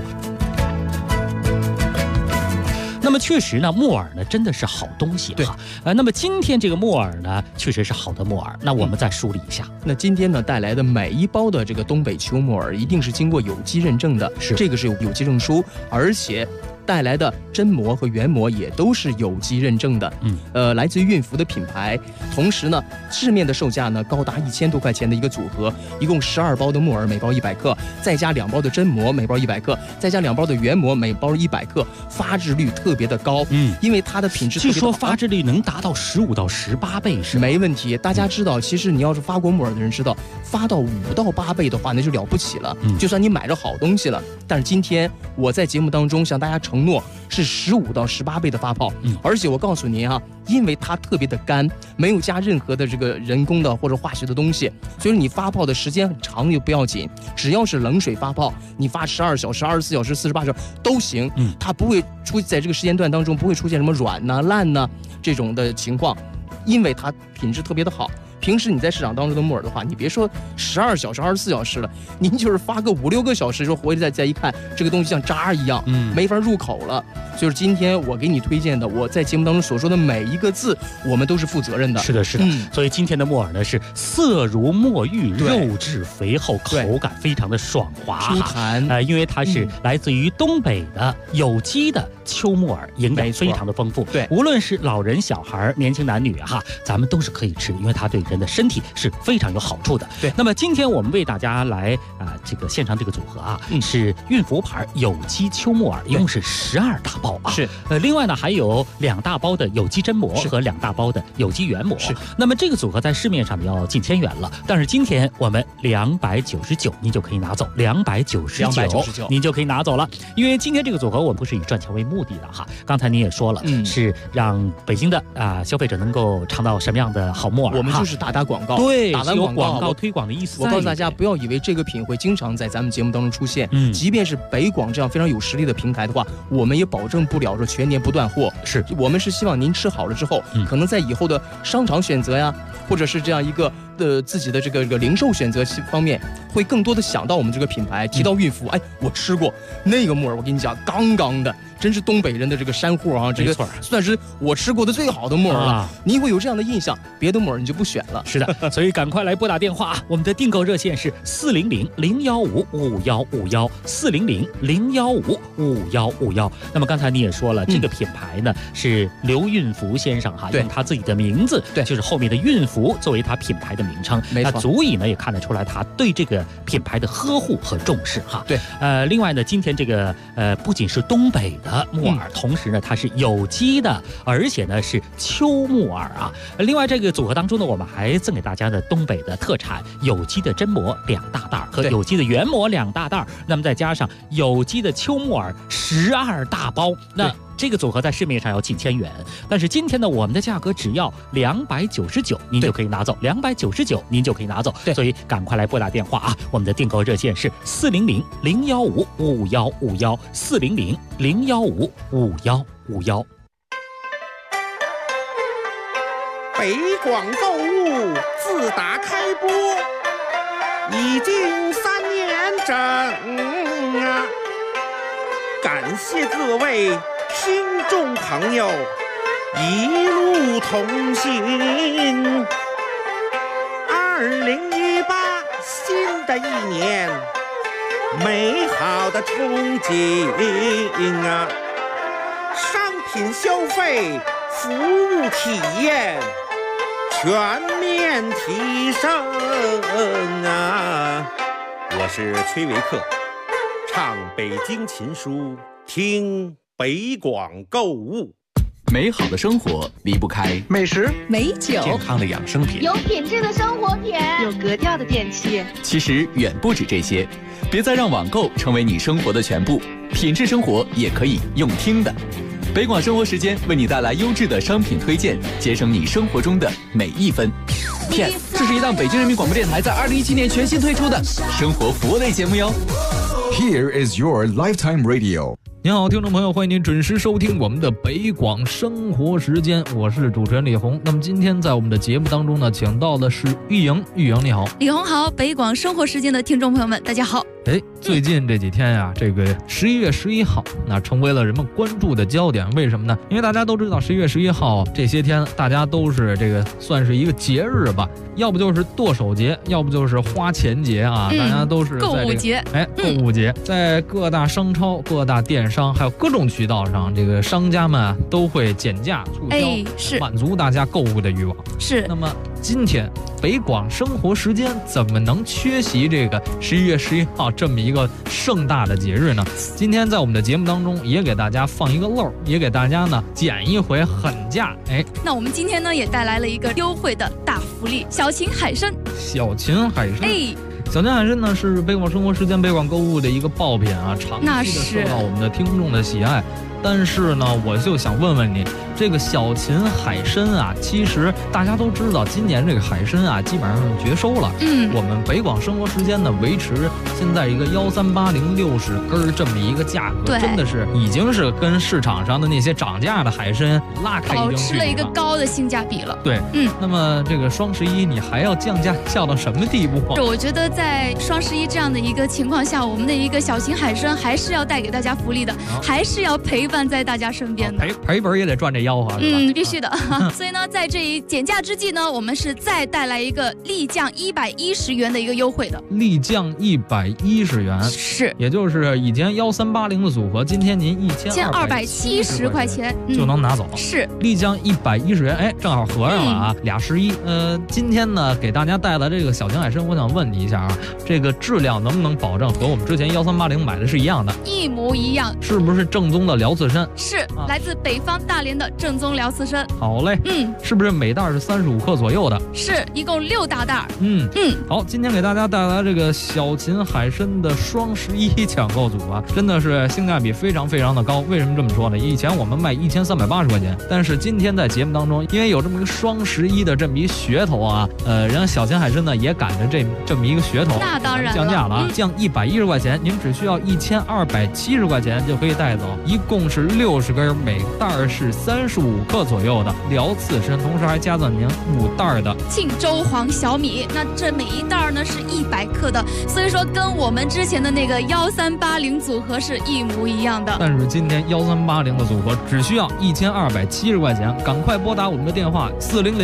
那么确实呢，木耳呢真的是好东西哈。那么今天这个木耳呢，确实是好的木耳。那我们再梳理一下。 那今天呢带来的每一包的这个东北秋木耳，一定是经过有机认证的，这个是有机证书，而且带来的榛蘑和原蘑也都是有机认证的，来自于运福的品牌。同时呢，市面的售价呢高达1000多块钱的一个组合，一共12包的木耳，每包100克，再加2包的榛蘑，每包100克，再加2包的原蘑，每包100克，发质率特别的高，因为它的品质特别的好。 据说发质率能达到15到18倍是没问题。大家知道，其实你要是发过木耳的人知道，发到5到8倍的话，那就了不起了。就算你买着好东西了，但是今天我在节目当中向大家承诺是15到18倍的发泡，而且我告诉您啊，因为它特别的干，没有加任何的这个人工的或者化学的东西，所以你发泡的时间很长也不要紧，只要是冷水发泡，你发12小时、24小时、48小时都行，它不会在这个时间段当中不会出现什么软呐、烂呐这种的情况，因为它品质特别的好。平时你在市场当中的木耳的话，你别说12小时、24小时了，您就是发个5、6个小时，说回来再一看，这个东西像渣一样，没法入口了。就是今天我给你推荐的，我在节目当中所说的每一个字，我们都是负责任的。 是的，是的。所以今天的木耳呢是色如墨玉，肉质肥厚，口感非常的爽滑、 Q 弹。 因为它是来自于东北的有机的秋木耳，营养非常的丰富。 对， 无论是老人、小孩、年轻男女哈，咱们都是可以吃的，因为它对人的身体是非常有好处的。 对， 那么今天我们为大家来这个献上这个组合啊，是运福牌有机秋木耳，一共是12大包啊。 是， 另外呢还有2大包的有机榛蘑和2大包的有机原蘑。 是， 那么这个组合在市面上要近1000元了，但是今天我们299您就可以拿走，299您就可以拿走了，因为今天这个组合我们不是以赚钱为目的的哈。刚才您也说了，是让北京的消费者能够尝到什么样的好木耳， 我们就是打广告， 对， 打完广告推广的意思。 我告诉大家，不要以为这个品会经常在咱们节目当中出现，即便是北广这样非常有实力的平台的话，我们也保证不了说全年不断货。 是我们是希望您吃好了之后，可能在以后的商场选择呀，或者是这样一个自己的这个零售选择方面，会更多的想到我们这个品牌。提到运福，我吃过那个木耳，我跟你讲，刚刚的，真是东北人的这个山货啊，这个算是我吃过的最好的木耳了。您会有这样的印象，别的木耳你就不选了。 是的，所以赶快来拨打电话啊！我们的订购热线是400-015-5151，400-015-5151。那么刚才你也说了，这个品牌呢是刘运福先生哈，用他自己的名字，就是后面的运福作为他品牌的名称， 没错， 那足以呢也看得出来他对这个品牌的呵护和重视哈。 对， 另外呢，今天这个不仅是东北的木耳，同时呢它是有机的，而且呢是秋木耳啊。另外这个组合当中呢，我们还赠给大家的东北的特产有机的榛蘑2大袋和有机的原蘑2大袋，那么再加上有机的秋木耳12大包，那这个组合在市面上要近1000元，但是今天呢，我们的价格只要299，您就可以拿走，299您就可以拿走。所以赶快来拨打电话啊！我们的订购热线是400-015-5151，400-015-5151。 北广购物自打开播已经3年整啊！感谢各位听众朋友一路同行。2018新的一年，美好的憧憬啊！商品消费、服务体验全面提升啊！我是崔维克，唱北京琴书，听北广购物。 美好的生活离不开美食、 美酒、 健康的养生品， 有品质的生活品， 有格调的电器。 其实远不止这些，别再让网购成为你生活的全部，品质生活也可以用听的。北广生活时间为你带来优质的商品推荐，节省你生活中的每一分。 Yes， 这是一档北京人民广播电台在2017年全新推出的生活服务类节目哟。 Here is your lifetime radio。 您好，听众朋友，欢迎您准时收听我们的北广生活时间，我是主持人李红。那么今天在我们的节目当中呢，请到的是玉莹，玉莹你好。 李红好，北广生活时间的听众朋友们，大家好。 最近这几天呀，这个11月11号，那成为了人们关注的焦点。为什么呢？因为大家都知道11月11号这些天，大家都是这个算是一个节日吧，要不就是剁手节，要不就是花钱节啊，大家都是在、 购物节。 购物节，在各大商超、各大电商还有各种渠道上，这个商家们都会减价促销， 是满足大家购物的欲望。 是。 那么今天北广生活时间怎么能缺席这个11月11号这么一个盛大的节日呢？今天在我们的节目当中也给大家放一个漏，也给大家呢减一回狠价。 那我们今天呢也带来了一个优惠的大福利，小秦海参。 小秦海参。小秦海参呢是北广生活时间北广购物的一个爆品啊，长期的受到我们的听众的喜爱。但是呢，我就想问问你，这个小秦海参啊，其实大家都知道，今年这个海参啊，基本上绝收了。我们北广生活时间呢，维持现在一个13806根这么一个价格，真的是已经是跟市场上的那些涨价的海参拉开一定距离了， 保持了一个高的性价比了。 对，那么这个双11你还要降价降到什么地步？ 我觉得在双11这样的一个情况下，我们的一个小秦海参还是要带给大家福利的，还是要陪伴在大家身边的。 赔本也得赚这吆喝，是吧？ 必须的。所以呢，在这一减价之际呢，我们是再带来一个立降110元的一个优惠的。 立降110元， 是， 也就是以前1380的组合，今天您 1270块钱就能拿走。 是， 立降110元，正好合上了啊，俩11。今天呢，给大家带来这个小秦海参，我想问你一下啊，这个质量能不能保证和我们之前1380买的是一样的？ 一模一样。 是不是正宗的辽刺参？ 是，来自北方大连的正宗辽刺参。 好嘞，是不是每袋是35克左右的？ 是，一共6大袋。 好，今天给大家带来这个小秦海参的双11抢购组啊，真的是性价比非常非常的高。为什么这么说呢？以前我们卖1380块钱，但是今天在节目当中，因为有这么一个双11的这么一噱头啊，人家小秦海参呢也赶着这么一个噱头， 那当然降价了，降110块钱，您只需要1270块钱就可以带走，一共是60根，每袋是35克左右的辽刺参，同时还加赠您5袋的庆州黄小米。那这每一袋呢是100克的，所以说跟我们之前的那个1380组合是一模一样的。 但是今天1380的组合只需要1270块钱，赶快拨打我们的电话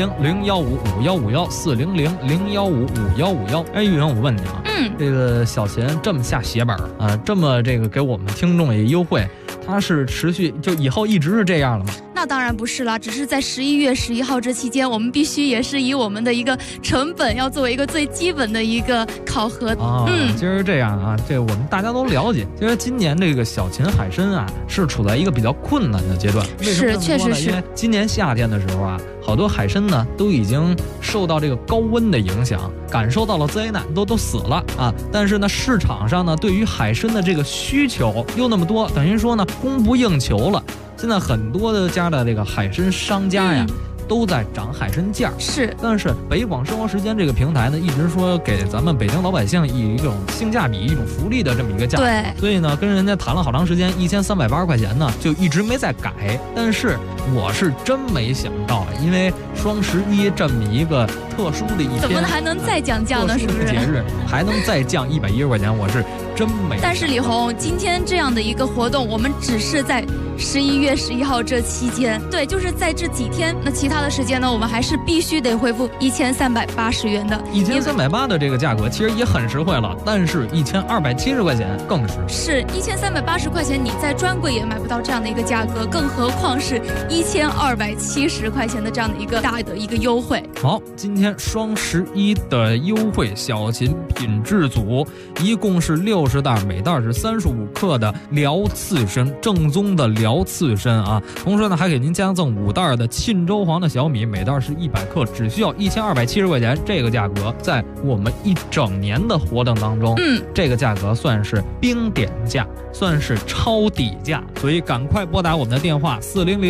400-015-5151，400-015-5151。玉莹，我问你啊，这个小秦这么下血本啊，这么这个给我们听众也优惠，它是持续就以后一直是这样了吗？ 那当然不是啦，只是在11月11号这期间，我们必须也是以我们的一个成本要作为一个最基本的一个考核。 其实这样啊，这我们大家都了解。其实今年这个小秦海参啊，是处在一个比较困难的阶段。为什么这么说呢？ 确实是， 因为今年夏天的时候啊，好多海参呢都已经受到这个高温的影响，感受到了灾难，都死了啊。但是呢，市场上呢对于海参的这个需求又那么多，等于说呢供不应求了。现在很多的家的这个海参商家呀，都在涨海参价。 是， 但是北广生活时间这个平台呢，一直说给咱们北京老百姓以一种性价比、一种福利的这么一个价格。 对， 所以呢，跟人家谈了好长时间，1380块钱呢，就一直没再改。但是我是真没想到，因为双11这么一个特殊的一天， 怎么还能再降价呢？是不是？ 节日还能再降110块钱，我是真没。 但是李红，今天这样的一个活动，我们只是在11月11号这期间，对，就是在这几天。那其他的时间呢，我们还是必须得恢复1380元的。 1380的这个价格其实也很实惠了，但是1270块钱更是1380块钱，你在专柜也买不到这样的一个价格，更何况是1270块钱的这样的一个大的一个优惠。 好，今天双11的优惠小秦品质组，一共是60袋，每袋是35克的辽刺参，正宗的辽辽刺参啊。同时呢，还给您加赠5袋的沁州黄的小米，每袋是100克，只需要1270块钱。这个价格在我们一整年的活动当中，这个价格算是冰点价，算是超底价。所以赶快拨打我们的电话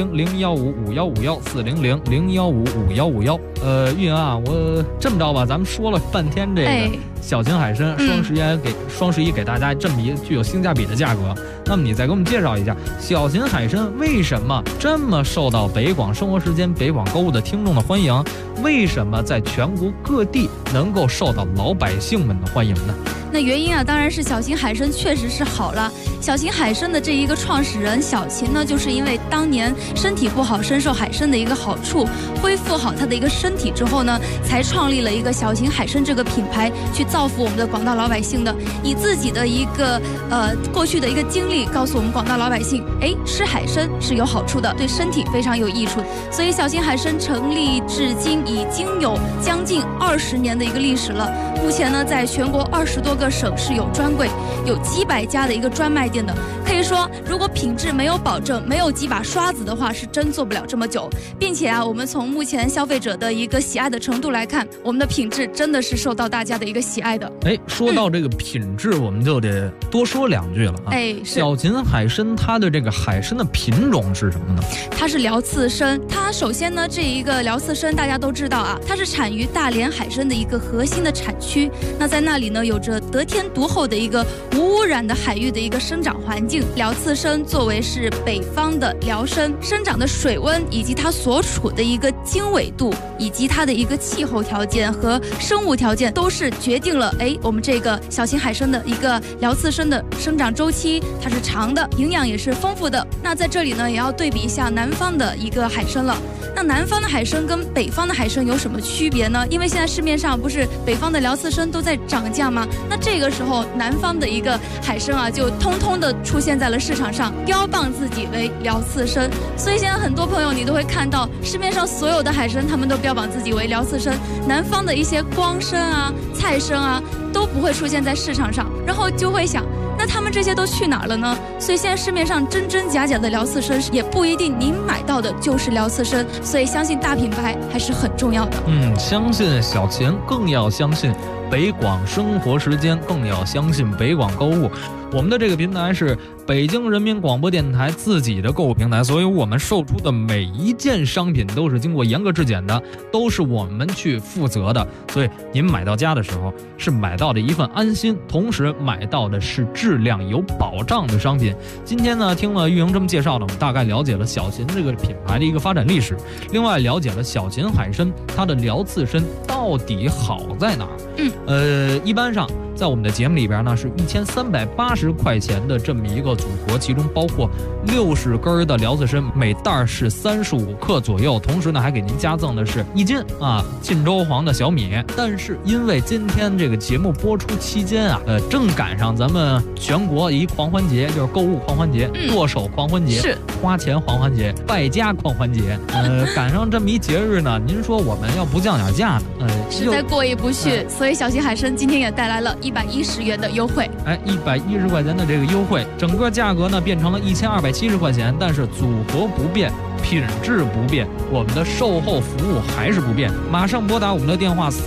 400-015-5151，400-015-5151。玉莹啊，我这么着吧，咱们说了半天这个小秦海参，双十一给大家这么一个具有性价比的价格，那么你再给我们介绍一下小秦海参为什么这么受到北广生活时间、北广购物的听众的欢迎？为什么在全国各地能够受到老百姓们的欢迎呢？ 那原因啊，当然是小秦海参确实是好了。小秦海参的这一个创始人小秦呢，就是因为当年身体不好，深受海参的一个好处，恢复好他的一个身体之后呢，才创立了一个小秦海参这个品牌，去造福我们的广大老百姓的。以自己的一个过去的一个经历，告诉我们广大老百姓，吃海参是有好处的，对身体非常有益处。所以小秦海参成立至今已经有将近20年的一个历史了。目前呢，在全国20多个省市有专柜，有几百家的一个专卖店的。可以说，如果品质没有保证，没有几把刷子的话，是真做不了这么久。并且啊，我们从目前消费者的一个喜爱的程度来看，我们的品质真的是受到大家的一个喜爱的。 说到这个品质，我们就得多说2句了啊。小秦海参它的这个海参的品种是什么呢？ 它是辽刺参。它首先呢，这一个辽刺参大家都知道啊，它是产于大连海参的一个核心的产区。那在那里呢，有着得天独厚的一个无污染的海域的一个生长环境。辽刺参作为是北方的辽参，生长的水温以及它所处的一个经纬度，以及它的一个气候条件和生物条件，都是决定了我们这个小秦海参的一个辽刺参的生长周期，它是长的，营养也是丰富的。那在这里呢，也要对比一下南方的一个海参了。那南方的海参跟北方的海参有什么区别呢？因为现在市面上不是北方的辽刺参都在涨价吗？那这个时候南方的一个海参啊，就通通的出现在了市场上，标榜自己为辽刺参。所以现在很多朋友你都会看到市面上所有的海参，他们都标榜自己为辽刺参，南方的一些光参啊、菜参啊都不会出现在市场上，然后就会想，那他们这些都去哪儿了呢？所以现在市面上真真假假的辽刺参也不一定您买到的就是辽刺参，所以相信大品牌还是很重要的。 相信小秦，更要相信北广生活时间，更要相信北广购物。我们的这个平台是北京人民广播电台自己的购物平台，所以我们售出的每一件商品都是经过严格质检的，都是我们去负责的。所以您买到家的时候是买到的一份安心，同时买到的是质量有保障的商品。今天呢，听了玉莹这么介绍呢，我们大概了解了小秦这个品牌的一个发展历史，另外了解了小秦海参它的辽刺参到底好在哪儿。一般上在我们的节目里边呢，是1380块钱的这么一个组合，其中包括60根的辽刺参，每袋是35克左右，同时呢还给您加赠的是1斤沁州黄的小米。但是因为今天这个节目播出期间正赶上咱们全国一狂欢节，就是购物狂欢节、剁手狂欢节、是花钱狂欢节、败家狂欢节，赶上这么一节日呢，您说我们要不降点价呢， 实在过意不去。所以小秦海参今天也带来了110元的优惠 ，110块钱的这个优惠，整个价格呢变成了1270块钱，但是组合不变，品质不变，我们的售后服务还是不变。马上拨打我们的电话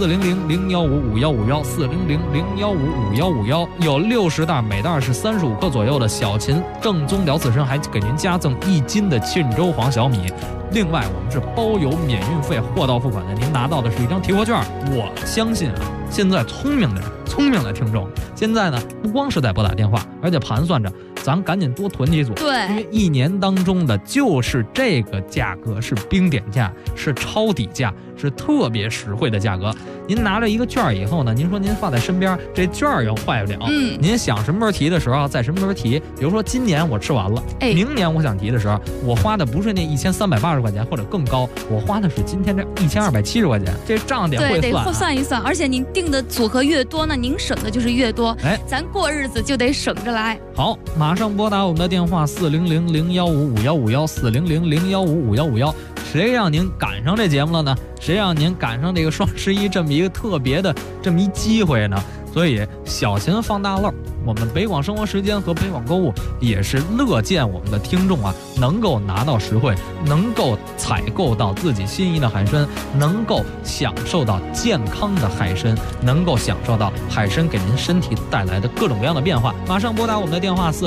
400-015-5151，400-015-5151，有60袋，每袋是35克左右的小秦正宗辽刺参，还给您加赠1斤的沁州黄小米。另外我们是包邮免运费，货到付款的，您拿到的是一张提货券。我相信现在聪明的听众现在呢，不光是在拨打电话，而且盘算着咱赶紧多囤几组， 对， 因为一年当中的就是这个价格是冰点价，是超底价，是特别实惠的价格。您拿着一个券以后呢，您说您放在身边，这券又坏不了，您想什么时候提的时候在什么时候提。比如说今年我吃完了，明年我想提的时候，我花的不是那1380块钱或者更高，我花的是今天这1270块钱，这账得会算， 对，得算一算。而且您定的组合越多，那您省的就是越多，咱过日子就得省着来。 好，马上拨打我们的电话400-015-5151，400-015-5151。谁让您赶上这节目了呢？谁让您赶上这个双11这么一个特别的这么一机会呢？ 所以小秦放大漏，我们北广生活时间和北广购物也是乐见我们的听众啊能够拿到实惠，能够采购到自己心仪的海参，能够享受到健康的海参，能够享受到海参给您身体带来的各种各样的变化。马上拨打我们的电话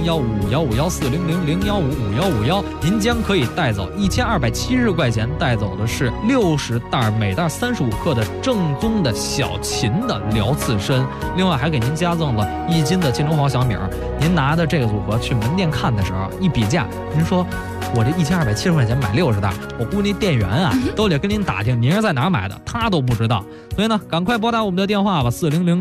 400-015-5551，400-015-5551，您将可以带走1270块钱，带走的是60袋，每袋35克的正宗的小秦的辽刺参，另外还给您加赠了1斤的金钟黄小米。您拿的这个组合去门店看的时候一比价，您说我这1270块钱买60袋，我估计店员啊都得跟您打听您是在哪儿买的，他都不知道。所以呢，赶快拨打我们的电话吧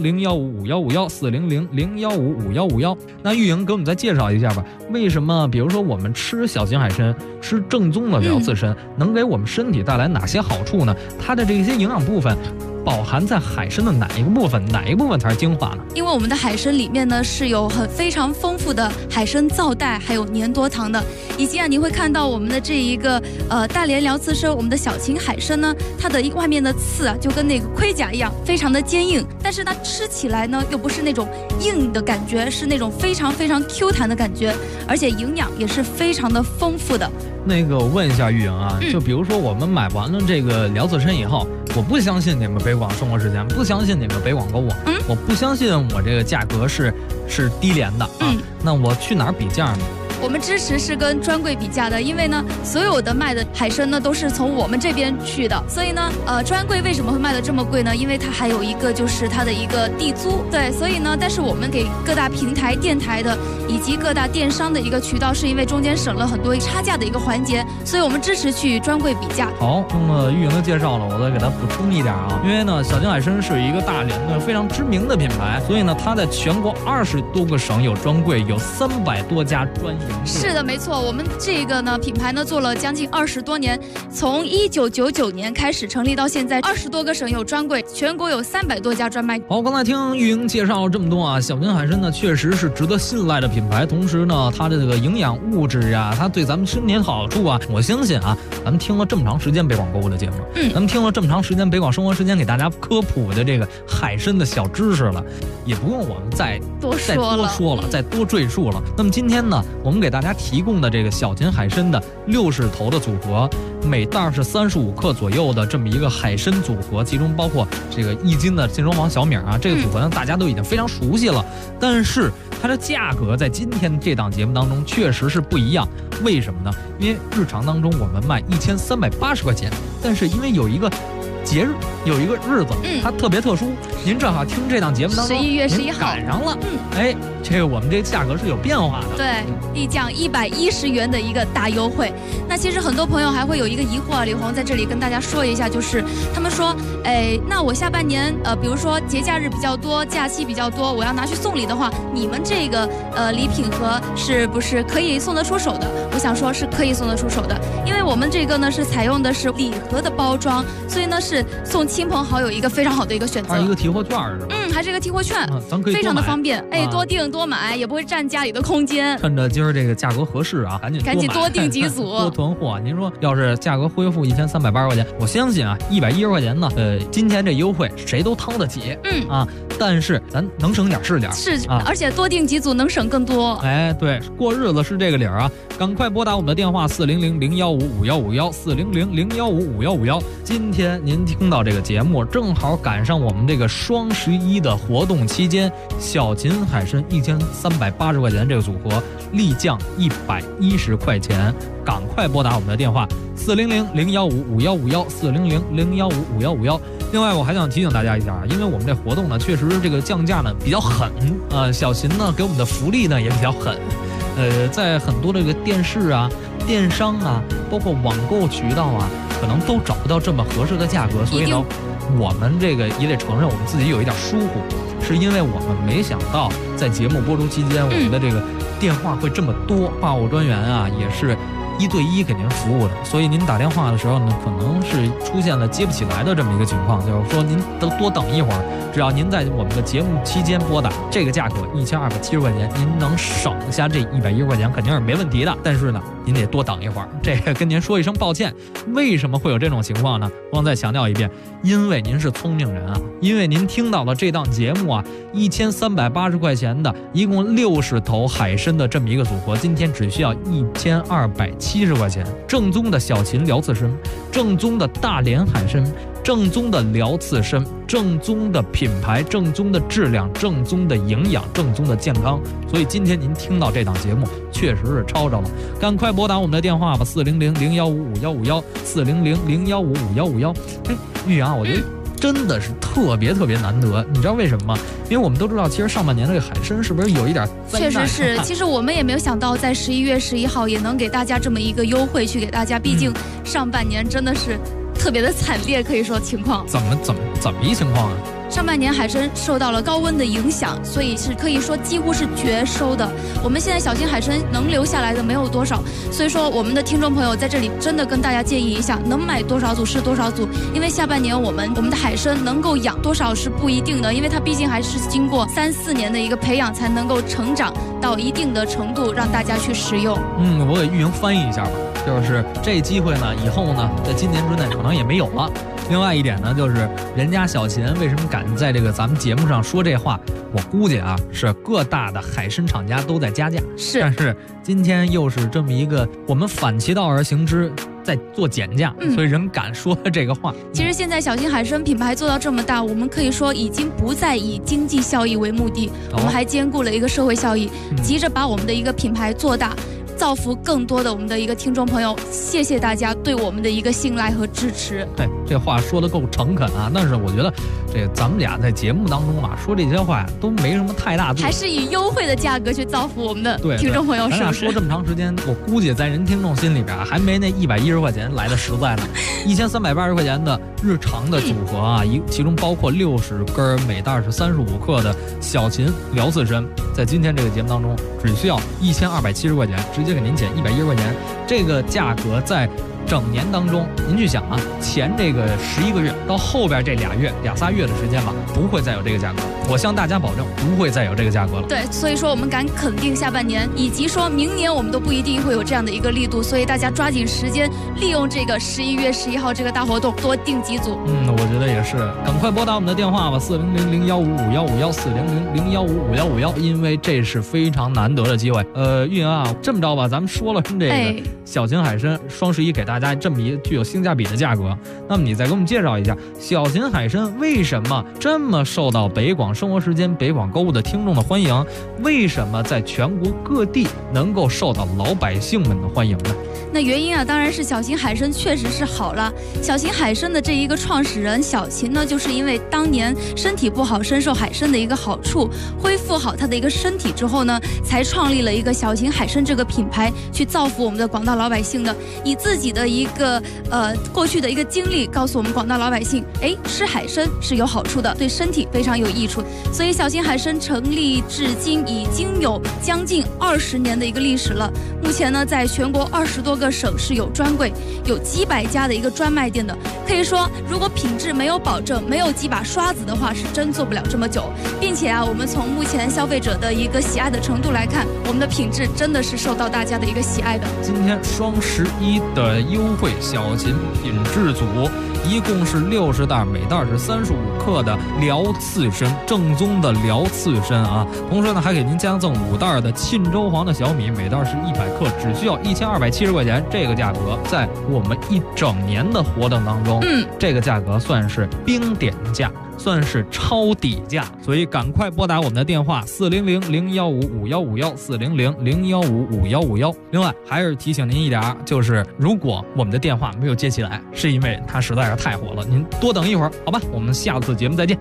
，400-015-5151，400-015-5151。那玉莹给我们再介绍一下吧，为什么比如说我们吃小秦海参，吃正宗的辽刺参，能给我们身体带来哪些好处呢？它的这些营养部分饱含在海参的哪一个部分？哪一个部分才是精华呢？ 因为我们的海参里面呢是有非常丰富的海参皂带，还有粘多糖的，以及你会看到我们的这一个大连辽刺参，我们的小秦海参呢，它的外面的刺就跟那个盔甲一样，非常的坚硬，但是它吃起来呢又不是那种硬的感觉，是那种非常非常 Q 弹的感觉，而且营养也是非常的丰富的。 那个我问一下玉莹啊，就比如说我们买完了这个辽刺参以后，我不相信你们北广生活时间，不相信你们北广购物，我不相信我这个价格是低廉的啊，那我去哪儿比价呢？ 我们支持是跟专柜比价的，因为呢，所有的卖的海参呢都是从我们这边去的，所以呢，专柜为什么会卖的这么贵呢？因为它还有一个就是它的一个地租，对，所以呢，但是我们给各大平台、电台的以及各大电商的一个渠道，是因为中间省了很多差价的一个环节，所以我们支持去专柜比价。 好，听了玉莹的介绍了，我再给它补充一点啊，因为呢，小秦海参是一个大连的非常知名的品牌，所以呢，它在全国20多个省有专柜，有300多家专营。 是的，没错，我们这个呢品牌呢做了将近20多年，从1999年开始成立到现在，20多个省有专柜，全国有300多家专卖。 好，刚才听玉莹介绍了这么多啊，小秦海参呢确实是值得信赖的品牌，同时呢，它的这个营养物质啊，它对咱们身体的好处啊，我相信啊，咱们听了这么长时间北广购物的节目，咱们听了这么长时间北广生活时间给大家科普的这个海参的小知识了，也不用我们再多说了，再多赘述了。那么今天呢，我们给大家提供的这个小秦海参的60头的组合，每袋是35克左右的这么一个海参组合，其中包括这个1斤的金钟黄小米啊，这个组合呢大家都已经非常熟悉了，但是它的价格在今天这档节目当中确实是不一样。为什么呢？因为日常当中我们卖1380块钱，但是因为有一个节日，有一个日子，它特别特殊，您正好听这档节目当中 11月11号赶上了，这个我们这个价格是有变化的， 对，立降110元的一个大优惠。那其实很多朋友还会有一个疑惑，李红在这里跟大家说一下，就是他们说，那我下半年比如说节假日比较多，假期比较多，我要拿去送礼的话，你们这个礼品盒是不是可以送得出手的？我想说是可以送得出手的，因为我们这个呢是采用的是礼盒的包装，所以呢是送亲朋好友一个非常好的一个选择。 它是一个提货券是吧？ 还是一个提货券， 咱可以非常的方便，多订多买，也不会占家里的空间。 趁着今儿这个价格合适啊，赶紧多订几组， 多囤货。您说要是价格恢复1380块钱，我相信啊，110块钱呢，今天这优惠谁都掏得起，但是咱能省点是点， 而且多订几组能省更多。 对，过日子是这个理儿啊，赶快拨打我们的电话400-015-5151，400-015-5151。今天您听到这个节目，正好赶上我们这个双11的活动期间，小秦海参1380块钱这个组合立降110块钱，赶快拨打我们的电话400-015-5151，400-015-5151。另外我还想提醒大家一下，因为我们这活动呢确实这个降价呢比较狠，小秦呢给我们的福利呢也比较狠，在很多的这个电视啊、电商啊，包括网购渠道啊，可能都找不到这么合适的价格，所以呢我们这个也得承认我们自己有一点疏忽，是因为我们没想到在节目播出期间，我们的这个电话会这么多，话务专员啊也是1对1给您服务的，所以您打电话的时候呢，可能是出现了接不起来的这么一个情况，就是说您都多等一会儿，只要您在我们的节目期间拨打，这个价格1270块钱，您能省下这110块钱肯定是没问题的。但是呢， 您得多等一会儿。这个跟您说一声抱歉。为什么会有这种情况呢？光再强调一遍，因为您是聪明人啊，因为您听到了这档节目啊，1380块钱的，一共60头海参的这么一个组合，今天只需要1270块钱，正宗的小秦辽刺参，正宗的大连海参，正宗的辽刺参，正宗的品牌，正宗的质量，正宗的营养，正宗的健康。所以今天您听到这档节目确实是抄着了，赶快拨打我们的电话吧，400-015-5151，400-015-5151。玉阳，我觉得真的是特别难得，你知道为什么吗？因为我们都知道，其实上半年这个海参是不是有一点灾难？ 确实是，其实我们也没有想到，在11月11号也能给大家这么一个优惠，去给大家，毕竟上半年真的是特别的惨烈，可以说情况。 怎么一情况啊？ 上半年海参受到了高温的影响，所以是可以说几乎是绝收的。我们现在小型海参能留下来的没有多少，所以说我们的听众朋友在这里真的跟大家建议一下，能买多少组是多少组，因为下半年我们的海参能够养多少是不一定的，因为它毕竟还是经过3-4年的一个培养才能够成长到一定的程度，让大家去食用。 我给玉莹翻译一下吧，就是这机会呢，以后呢，在今年之内可能也没有了。另外一点呢，就是人家小秦为什么敢在这个咱们节目上说这话，我估计啊，是各大的海参厂家都在加价。 是， 但是今天又是这么一个我们反其道而行之，在做减价，所以人敢说这个话。 其实现在小型海参品牌做到这么大，我们可以说已经不再以经济效益为目的，我们还兼顾了一个社会效益，急着把我们的一个品牌做大，造福更多的我们的一个听众朋友。谢谢大家对我们的一个信赖和支持。 对，这话说得够诚恳啊！但是我觉得这咱们俩在节目当中啊说这些话都没什么太大作用， 还是以优惠的价格去造福我们的听众朋友。 咱俩说这么长时间，我估计在人听众心里边还没那110块钱来的实在呢。1380块钱的日常的组合啊，其中包括60根，每袋是35克的小秦辽刺参，在今天这个节目当中只需要1270块钱，直接给您减110块钱。这个价格在整年当中，您去想啊，前这个11个月到后边这2-3月的时间吧，不会再有这个价格。我向大家保证，不会再有这个价格了。 对，所以说我们敢肯定下半年，以及说明年我们都不一定会有这样的一个力度，所以大家抓紧时间，利用这个11月11号这个大活动，多订几组。 我觉得也是，赶快拨打我们的电话吧，400-015-5151，400-015-5151，因为这是非常难得的机会。运营啊，这么着吧，咱们说了这个小秦海参双11给大家这么一具有性价比的价格，那么你再给我们介绍一下小秦海参为什么这么受到北广生活时间、北广购物的听众的欢迎？为什么在全国各地能够受到老百姓们的欢迎呢？ 那原因啊，当然是小秦海参确实是好了。小秦海参的这一个创始人小秦呢，就是因为当年身体不好，深受海参的一个好处，恢复好他的一个身体之后呢，才创立了一个小秦海参这个品牌，去造福我们的广大老百姓的。以自己的一个过去的一个经历，告诉我们广大老百姓，吃海参是有好处的，对身体非常有益处。所以小秦海参成立至今已经有将近20年的一个历史了。目前呢，在全国20多个省市有专柜，有几百家的一个专卖店的。可以说，如果品质没有保证，没有几把刷子的话，是真做不了这么久。并且啊，我们从目前消费者的一个喜爱的程度来看，我们的品质真的是受到大家的一个喜爱的。 今天双11的优惠小秦品质组，一共是60袋，每袋是35克的辽刺参，正宗的辽刺参啊。同时呢，还给您加赠5袋的沁州黄的小米，每袋是100克，只需要1270块钱。这个价格在我们一整年的活动当中，这个价格算是冰点价，算是超底价，所以赶快拨打我们的电话400-015-5151，400-015-5151。另外还是提醒您一点，就是如果我们的电话没有接起来，是因为它实在是太火了，您多等一会儿，好吧？我们下次节目再见。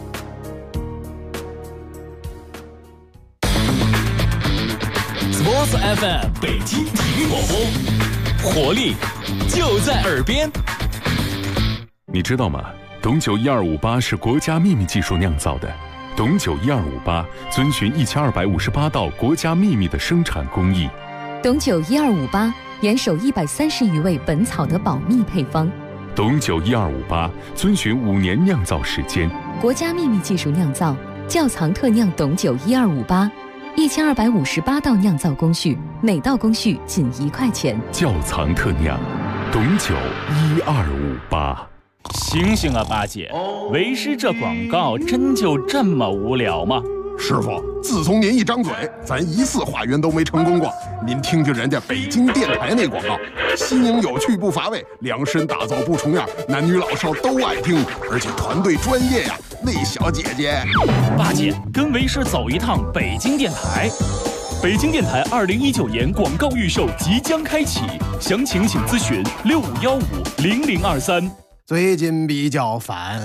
Sports FM 北京体育广播，活力就在耳边。 你知道吗？董酒1258是国家秘密技术酿造的。董酒1258遵循1258道国家秘密的生产工艺。 董酒1258严守130余位本草的保密配方。 董酒1258遵循5年酿造时间。 国家秘密技术酿造，窖藏特酿董酒1258。 1258道酿造工序，每道工序仅1块钱。 窖藏特酿，董酒1258。 醒醒啊，八姐，为师这广告真就这么无聊吗？ 师傅，自从您一张嘴，咱1次化缘都没成功过。您听听人家北京电台那广告，新颖有趣不乏味，量身打造不重样，男女老少都爱听，而且团队专业呀。那小姐姐， 八姐跟为师走一趟北京电台。北京电台2019年广告预售即将开启，详情请咨询65150023。 最近比较烦，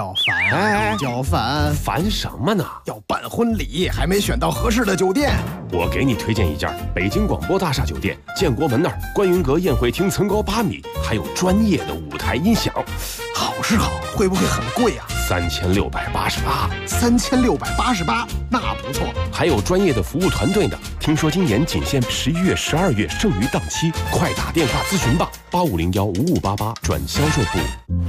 烦什么呢？ 要办婚礼，还没选到合适的酒店。 我给你推荐一家北京广播大厦酒店，建国门那儿观云阁宴会厅层高8米，还有专业的舞台音响。 好是好，会不会很贵啊 ？3688。 3688，那不错。 还有专业的服务团队呢。听说今年仅限11月、12月剩余档期，快打电话咨询吧，85015588转销售部。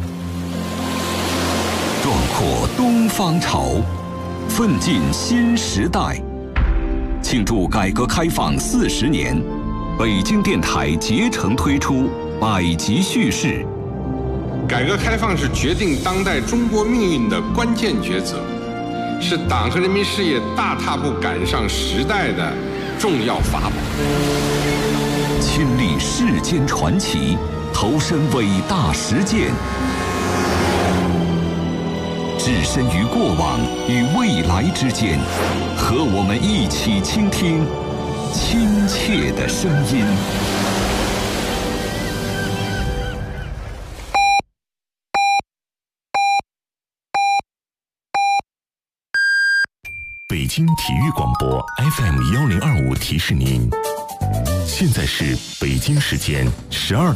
壮阔东方潮，奋进新时代。庆祝改革开放40年，北京电台竭诚推出百集叙事。 改革开放是决定当代中国命运的关键抉择，是党和人民事业大踏步赶上时代的重要法宝。 亲历世间传奇，投身伟大实践，置身于过往与未来之间，和我们一起倾听亲切的声音。 北京体育广播 FM1025提示您，现在是北京时间12点。